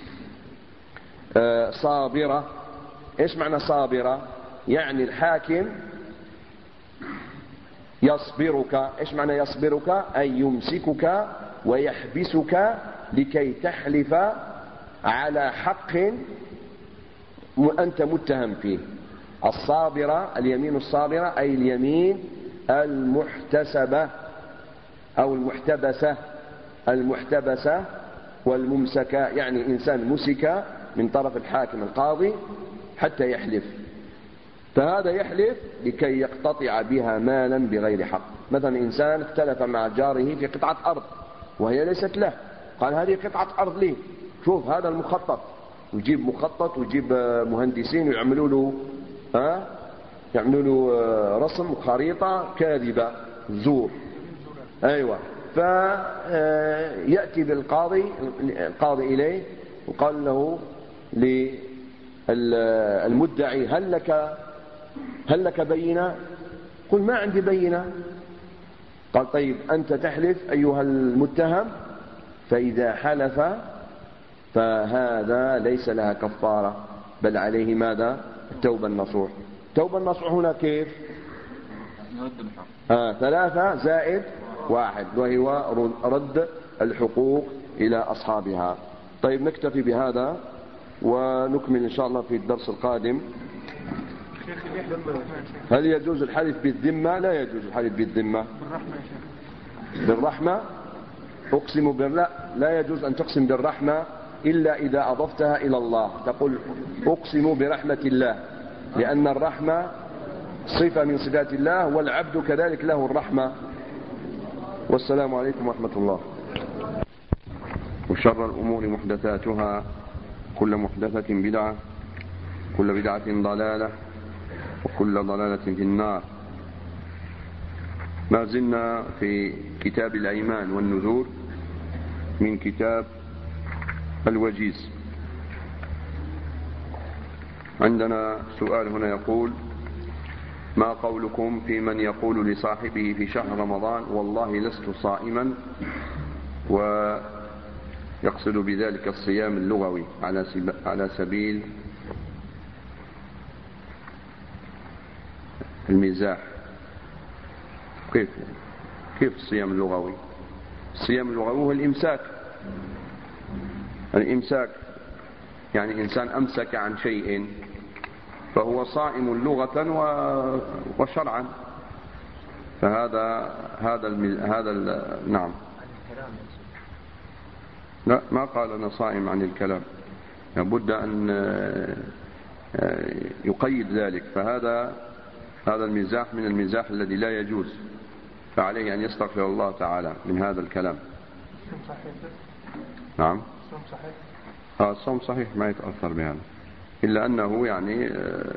صابرة. إيش معنى صابرة؟ يعني الحاكم يصبرك. إيش معنى يصبرك؟ أي يمسكك ويحبسك لكي تحلف على حق أنت متهم فيه. الصابرة، اليمين الصابرة أي اليمين المحتسبة أو المحتبسة والممسكة، يعني إنسان مسك من طرف الحاكم القاضي حتى يحلف، فهذا يحلف لكي يقتطع بها مالا بغير حق. مثلا إنسان اختلف مع جاره في قطعة أرض وهي ليست له، قال هذه قطعة أرض لي، شوف هذا المخطط، ويجيب مخطط ويجيب مهندسين ويعملوا له رسم وخريطة كاذبة زور. أيوة، فيأتي بالقاضي إليه وقال له للمدعي هل لك بينة؟ قل ما عندي بينة. قال طيب أنت تحلف أيها المتهم، فإذا حلف فهذا ليس لها كفارة بل عليه ماذا؟ التوبة النصوح. التوبة النصوح هنا كيف؟ 3 زائد 1 وهو رد الحقوق إلى أصحابها. طيب نكتفي بهذا ونكمل إن شاء الله في الدرس القادم. هل يجوز الحلف بالذمة؟ لا يجوز الحلف بالذمة. بالرحمة أقسم بالله، لا يجوز أن تقسم بالرحمة إلا إذا أضفتها إلى الله، تقول أقسم برحمة الله، لأن الرحمة صفة من صفات الله والعبد كذلك له الرحمة. والسلام عليكم ورحمة الله. وشر الأمور محدثاتها، كل محدثة بدعة، كل بدعة ضلالة، وكل ضلالة في النار. ما زلنا في كتاب الأيمان والنذور من كتاب الوجيز. عندنا سؤال هنا يقول: ما قولكم في من يقول لصاحبه في شهر رمضان والله لست صائما، ويقصد بذلك الصيام اللغوي على سبيل المزاح؟ كيف الصيام اللغوي؟ الصيام اللغوي هو الإمساك. الإمساك يعني إنسان أمسك عن شيء فهو صائم لغة وشرعا. فهذا نعم. لا، ما قال أنا صائم عن الكلام، لابد أن يقيد ذلك. فهذا المزاح من المزاح الذي لا يجوز، فعليه أن يستغفر الله تعالى من هذا الكلام. نعم. الصوم صحيح ما يتأثر بهذا، إلا أنه يعني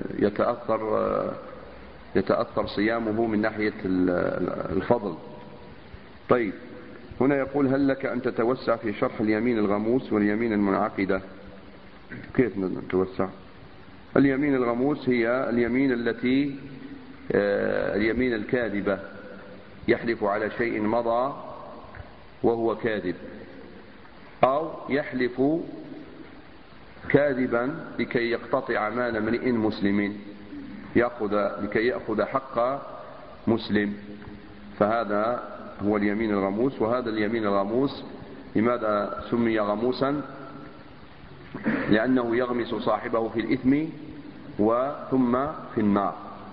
يتأثر صيامه من ناحية الفضل. طيب، هنا يقول: هل لك أن تتوسع في شرح اليمين الغموس واليمين المنعقدة؟ كيف نتوسع؟ اليمين الغموس هي اليمين التي اليمين الكاذبة، يحلف على شيء مضى وهو كاذب، أو يحلف كاذبا لكي يقتطع مال امرئ مسلم، لكي يأخذ حق مسلم. فهذا هو اليمين الغموس. وهذا اليمين الغموس لماذا سمي غموسا؟ لأنه يغمس صاحبه في الإثم ثم في النار.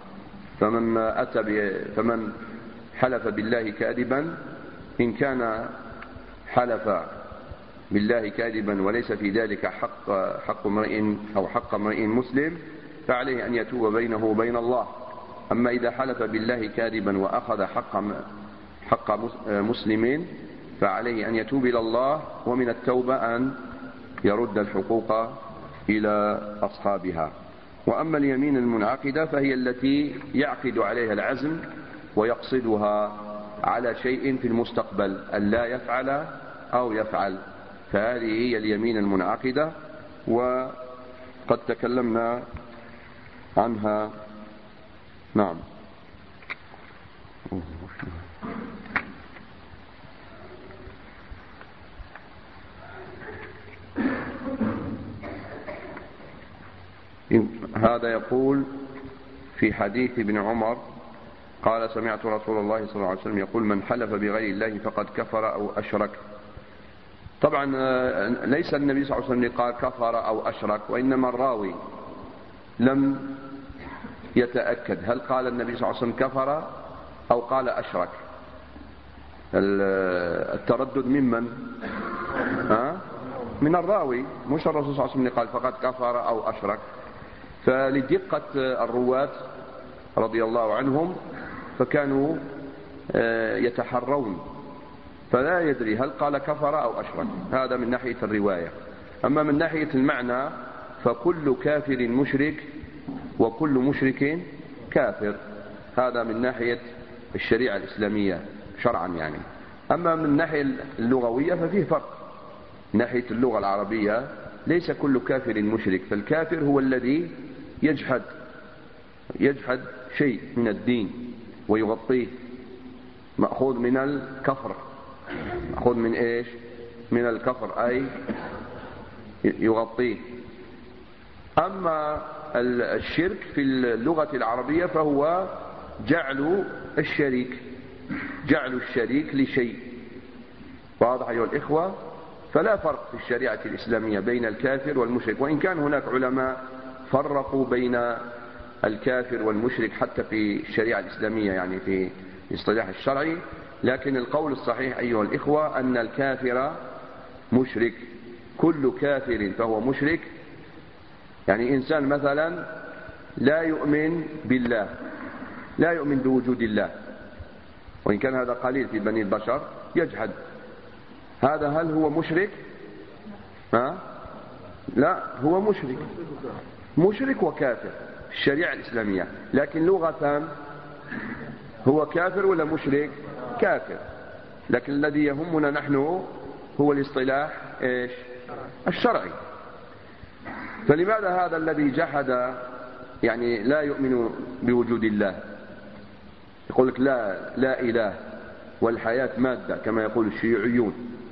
فمن حلف بالله كاذبا، إن كان حلف بالله كاذبا وليس في ذلك حق امرئ أو حق امرئ مسلم، فعليه أن يتوب بينه وبين الله. أما إذا حلف بالله كاذبا وأخذ حق مسلمين، فعليه أن يتوب إلى الله، ومن التوبة أن يرد الحقوق إلى أصحابها. وأما اليمين المنعقدة فهي التي يعقد عليها العزم ويقصدها على شيء في المستقبل أن لا يفعل أو يفعل، فهذه هي اليمين المنعقدة، وقد تكلمنا عنها. نعم. هذا يقول في حديث ابن عمر قال: سمعت رسول الله صلى الله عليه وسلم يقول: من حلف بغير الله فقد كفر أو أشرك. طبعا ليس النبي صلى الله عليه وسلم قال كفر أو أشرك، وإنما الراوي لم يتأكد هل قال النبي صلى الله عليه وسلم كفر أو قال أشرك. التردد ممن؟ من الراوي، مش الرسول صلى الله عليه وسلم قال فقد كفر أو أشرك. فلدقة الرواة رضي الله عنهم فكانوا يتحرون، فلا يدري هل قال كفر أو أشرك. هذا من ناحية الرواية. أما من ناحية المعنى فكل كافر مشرك وكل مشرك كافر. هذا من ناحية الشريعة الإسلامية شرعا يعني. أما من الناحية اللغوية ففيه فرق. من ناحية اللغة العربية ليس كل كافر مشرك، فالكافر هو الذي يجحد شيء من الدين ويغطيه، مأخوذ من الكفر. مأخوذ من إيش؟ من الكفر، أي يغطيه. أما الشرك في اللغة العربية فهو جعل الشريك لشيء. واضح أيها الإخوة؟ فلا فرق في الشريعة الإسلامية بين الكافر والمشرك، وإن كان هناك علماء فرقوا بين الكافر والمشرك حتى في الشريعة الإسلامية يعني في الاصطلاح الشرعي، لكن القول الصحيح أيها الإخوة أن الكافر مشرك. كل كافر فهو مشرك. يعني إنسان مثلا لا يؤمن بالله، لا يؤمن بوجود الله، وإن كان هذا قليل في بني البشر، يجحد هذا، هل هو مشرك؟ لا، هو مشرك وكافر في الشريعة الإسلامية، لكن لغة هو كافر ولا مشرك؟ كافر. لكن الذي يهمنا نحن هو الاصطلاح إيش؟ الشرعي. فلماذا هذا الذي جحد يعني لا يؤمن بوجود الله يقول لك لا إله والحياة مادة كما يقول الشيوعيون،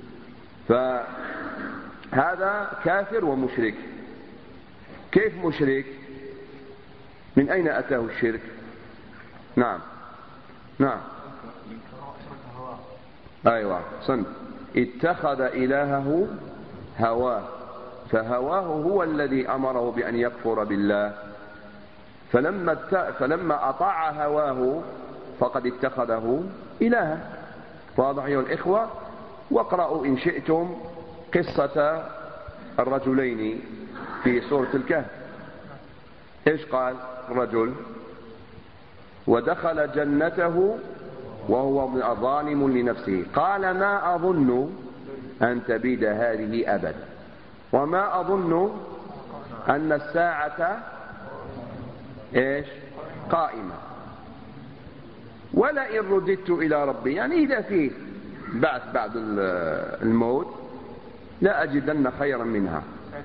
فهذا كافر ومشرك. كيف مشرك؟ من أين أتاه الشرك؟ نعم أيوة صنف. اتخذ إلهه هواه، فهواه هو الذي أمره بأن يكفر بالله، فلما أطاع هواه فقد اتخذه إلها. واضح أيها الإخوة؟ واقرأوا إن شئتم قصة الرجلين في سورة الكهف. إيش قال رجل؟ ودخل جنته وهو ظالم لنفسه قال ما أظن أن تبيد هذه أبدا وما أظن أن الساعة إيش قائمة ولئن رددت إلى ربي، يعني إذا فيه بعث بعد الموت لا أجدن خيرا منها.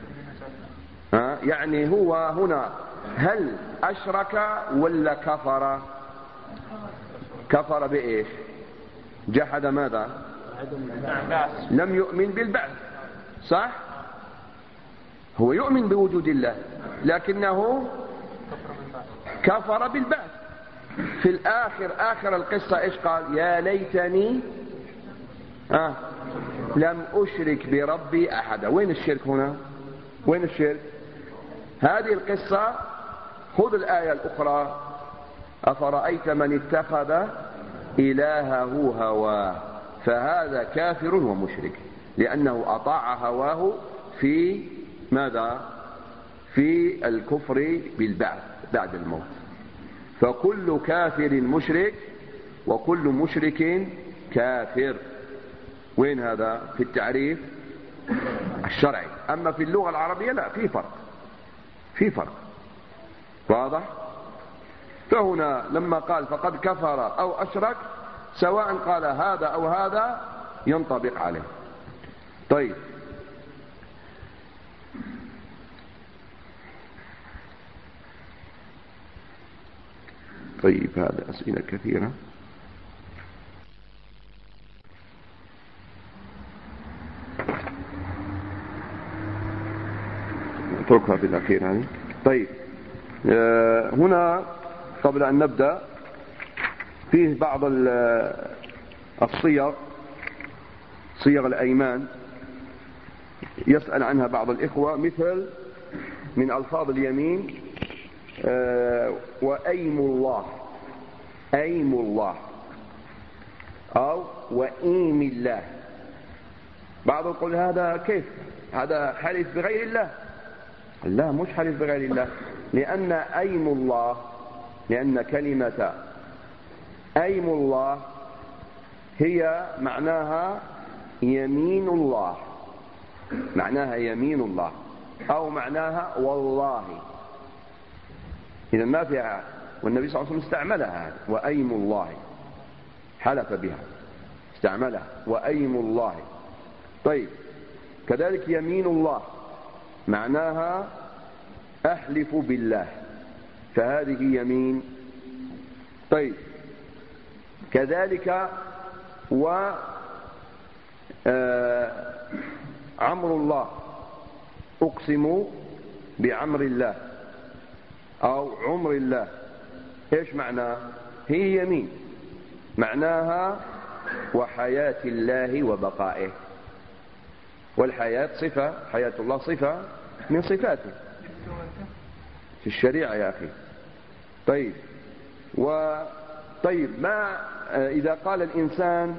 يعني هو هنا هل أشرك ولا كفر؟ كفر بإيش؟ جحد ماذا؟ لم يؤمن بالبعث، صح؟ هو يؤمن بوجود الله لكنه كفر بالبعث. في الآخر آخر القصة إيش قال؟ يا ليتني لم أشرك بربي أحدا. وين الشرك هنا؟ وين الشرك؟ هذه القصة خذ الآية الأخرى أفرأيت من اتخذ إلهه هواه فهذا كافر ومشرك لأنه أطاع هواه في ماذا؟ في الكفر بالبعث بعد الموت. فكل كافر مشرك وكل مشرك كافر. وين هذا؟ في التعريف الشرعي. أما في اللغة العربية لا، في فرق، في فرق. واضح؟ فهنا لما قال فقد كفر أو أشرك سواء قال هذا أو هذا ينطبق عليه. طيب هذه أسئلة كثيرة. نتركها في الأخير هذه. طيب هنا قبل أن نبدأ فيه بعض الصيغ، صيغ الأيمان يسأل عنها بعض الإخوة، مثل من ألفاظ اليمين وأيم الله، أيم الله أو وإيم الله. بعض يقول هذا كيف؟ هذا حلف بغير الله. لا، مش حلف بغير الله، لأن أيم الله، لأن كلمة أيم الله هي معناها يمين الله، معناها يمين الله أو معناها والله. إذا ما فيها، والنبي صلى الله عليه وسلم استعملها وأيم الله، حلف بها استعملها وأيم الله. طيب كذلك يمين الله معناها أحلف بالله، فهذه يمين. طيب كذلك عمر الله، أقسم بعمر الله أو عمر الله. إيش معناه؟ هي يمين معناها وحياة الله وبقائه، والحياة صفة، حياة الله صفة من صفاته في الشريعة يا أخي. طيب ما إذا قال الإنسان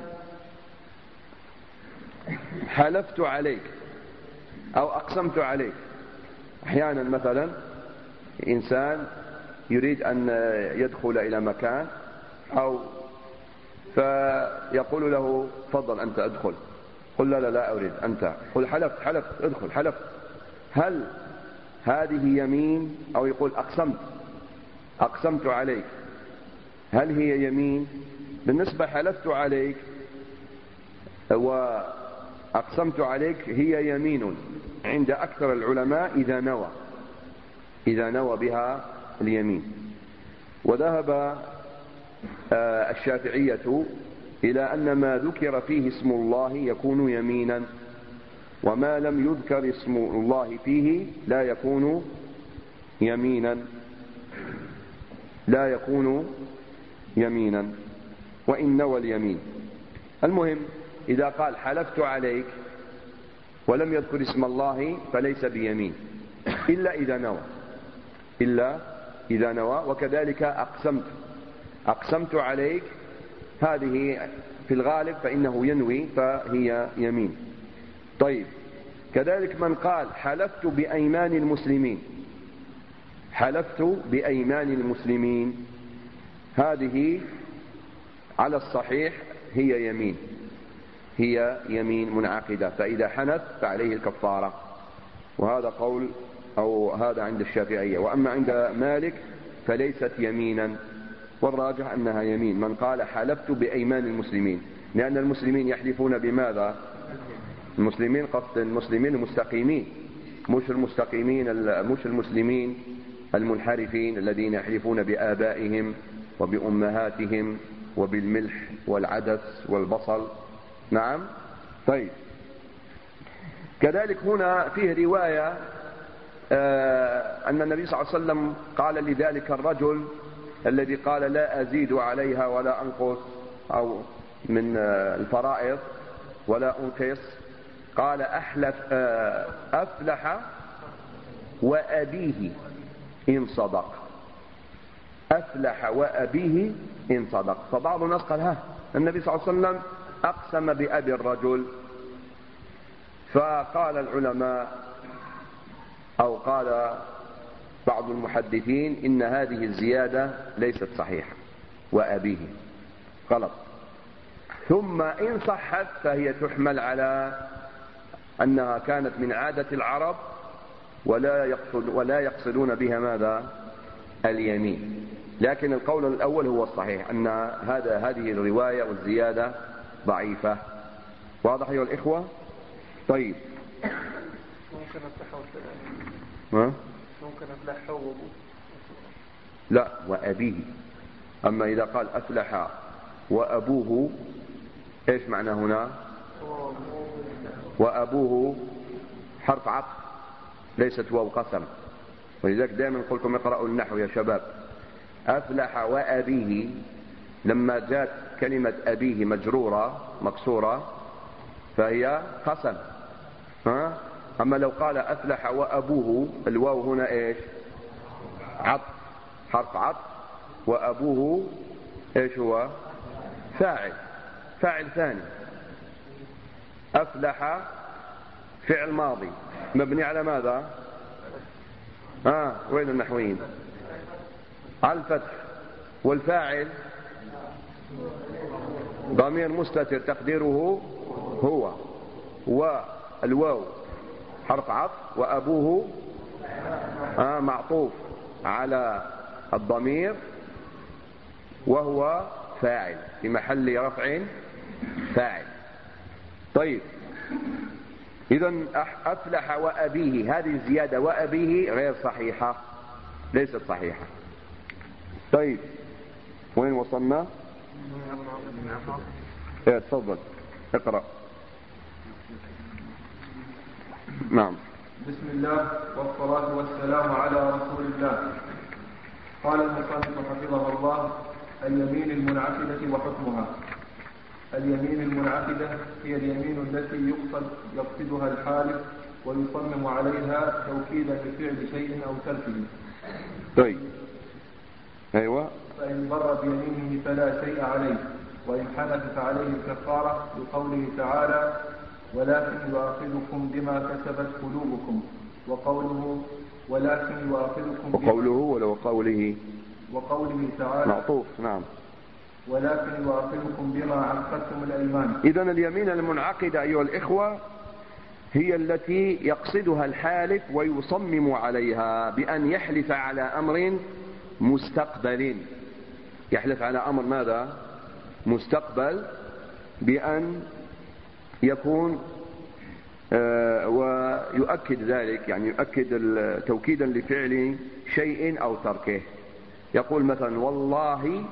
حلفت عليك أو أقسمت عليك. أحيانا مثلا إنسان يريد أن يدخل إلى مكان أو فيقول له تفضل أنت ادخل، قل لا أريد أنت، قل حلفت ادخل حلفت. هل هذه يمين؟ أو يقول أقسمت عليك، هل هي يمين؟ بالنسبة حلفت عليك وأقسمت عليك هي يمين عند أكثر العلماء إذا نوى بها اليمين. وذهب الشافعية إلى أن ما ذكر فيه اسم الله يكون يمينا، وما لم يذكر اسم الله فيه لا يكون يمينا، لا يكون يمينا وإن نوى اليمين. المهم إذا قال حلفت عليك ولم يذكر اسم الله فليس بيمين إلا إذا نوى. وكذلك أقسمت عليك، هذه في الغالب فإنه ينوي فهي يمين. طيب، كذلك من قال حلفت بأيمان المسلمين، هذه على الصحيح هي يمين منعقدة، فإذا حنث فعليه الكفارة، وهذا قول أو هذا عند الشافعية. وأما عند مالك فليست يمينا، والراجح أنها يمين. من قال حلفت بأيمان المسلمين، لأن المسلمين يحلفون بماذا؟ المسلمين قصد المسلمين المستقيمين، مش المسلمين المنحرفين الذين يحلفون بآبائهم وبأمهاتهم وبالملح والعدس والبصل. نعم. طيب، كذلك هنا فيه رواية أن النبي صلى الله عليه وسلم قال لذلك الرجل الذي قال لا أزيد عليها ولا أنقص أو من الفرائض ولا أنقص، قال أفلح وأبيه إن صدق. أفلح وأبيه إن صدق. فبعض الناس قال النبي صلى الله عليه وسلم أقسم بأبي الرجل، فقال العلماء أو قال بعض المحدثين إن هذه الزيادة ليست صحيحة، وأبيه غلط. ثم إن صحت فهي تحمل على أنها كانت من عادة العرب ولا يقصدون بها ماذا؟ اليمين. لكن القول الأول هو الصحيح، أن هذه الرواية والزيادة ضعيفة. واضح أيها الإخوة؟ طيب، ممكن أفلح وأبوه؟ لا، وأبيه. أما إذا قال أفلح وأبوه، إيش معنى هنا؟ وأبوه حرف عطف، ليست واو قسم. ولذلك دائما قلت لكم اقرأوا النحو يا شباب. أفلح وأبيه، لما جاءت كلمة أبيه مجرورة مكسورة فهي قسم. أما لو قال أفلح وأبوه، الواو هنا إيش؟ عطف، حرف عطف. وأبوه إيش هو؟ فاعل ثاني. أفلح فعل ماضي مبني على ماذا؟ وين النحويين؟ على الفتح. والفاعل ضمير مستتر تقديره هو، والواو حرف عطف، وأبوه معطوف على الضمير وهو فاعل في محل رفع فاعل. طيب، إذن أفلح وأبيه، هذه الزيادة وأبيه غير صحيحة، ليست صحيحة. طيب، وين وصلنا؟ تفضل اقرأ. نعم. بسم الله والصلاة والسلام على رسول الله. قال المصنف حفظه الله: اليمين المنعقدة وحكمها. اليمين المنعقدة هي اليمين التي يقصدها الحالف ويصمم عليها توكيدا لفعل شيء أو تركه. طيب، أيوة. فإن بر بيمينه فلا شيء عليه، وإن حنث فعليه الكفارة، لقوله تعالى: ولكن يؤاخذكم بما كسبت قلوبكم. وقوله ولكن يؤاخذكم وقوله تعالى معطوف. نعم. ولكن يؤاخذكم بما عقدتم الأيمان. إذن اليمين المنعقدة أيها الإخوة هي التي يقصدها الحالف ويصمم عليها بأن يحلف على أمر مستقبل. يحلف على أمر ماذا؟ مستقبل، بأن يكون ويؤكد ذلك، يعني يؤكد توكيدا لفعل شيء أو تركه. يقول مثلا: والله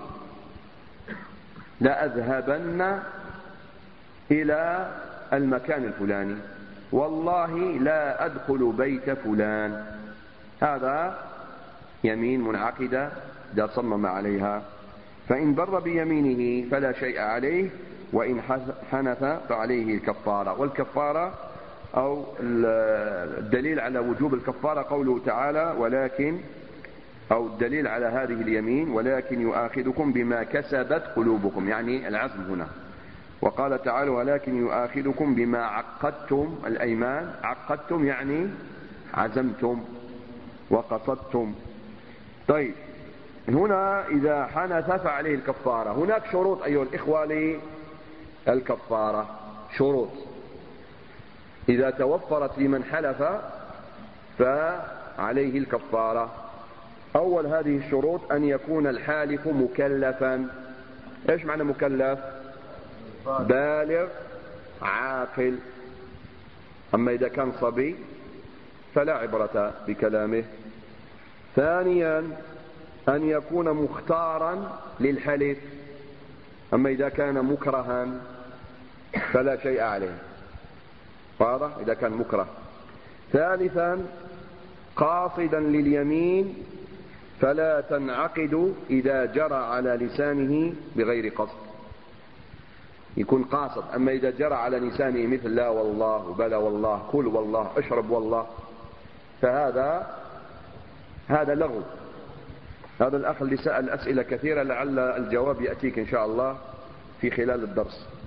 لأذهبن إلى المكان الفلاني، والله لا أدخل بيت فلان. هذا يمين منعقدة إذا صمم عليها. فإن بر بيمينه فلا شيء عليه، وإن حنث فعليه الكفارة. والكفارة أو الدليل على وجوب الكفارة قوله تعالى ولكن، أو الدليل على هذه اليمين ولكن يؤاخذكم بما كسبت قلوبكم، يعني العزم هنا. وقال تعالى ولكن يؤاخذكم بما عقدتم الأيمان، عقدتم يعني عزمتم وقصدتم. طيب هنا إذا حنث فعليه الكفارة. هناك شروط أيها الإخوة للكفارة، شروط إذا توفرت لمن حلف فعليه الكفارة. أول هذه الشروط أن يكون الحالف مكلفا. إيش معنى مكلف؟ بالغ عاقل. أما إذا كان صبي فلا عبرة بكلامه. ثانيا أن يكون مختارا للحلف، أما إذا كان مكرها فلا شيء عليه، واضح؟ إذا كان مكره. ثالثا قاصدا لليمين فلا تنعقد إذا جرى على لسانه بغير قصد، يكون قاصد. أما إذا جرى على لسانه مثل لا والله وبلا والله كل والله اشرب والله فهذا لغو. هذا الأخ اللي سأل أسئلة كثيرة لعل الجواب يأتيك إن شاء الله في خلال الدرس.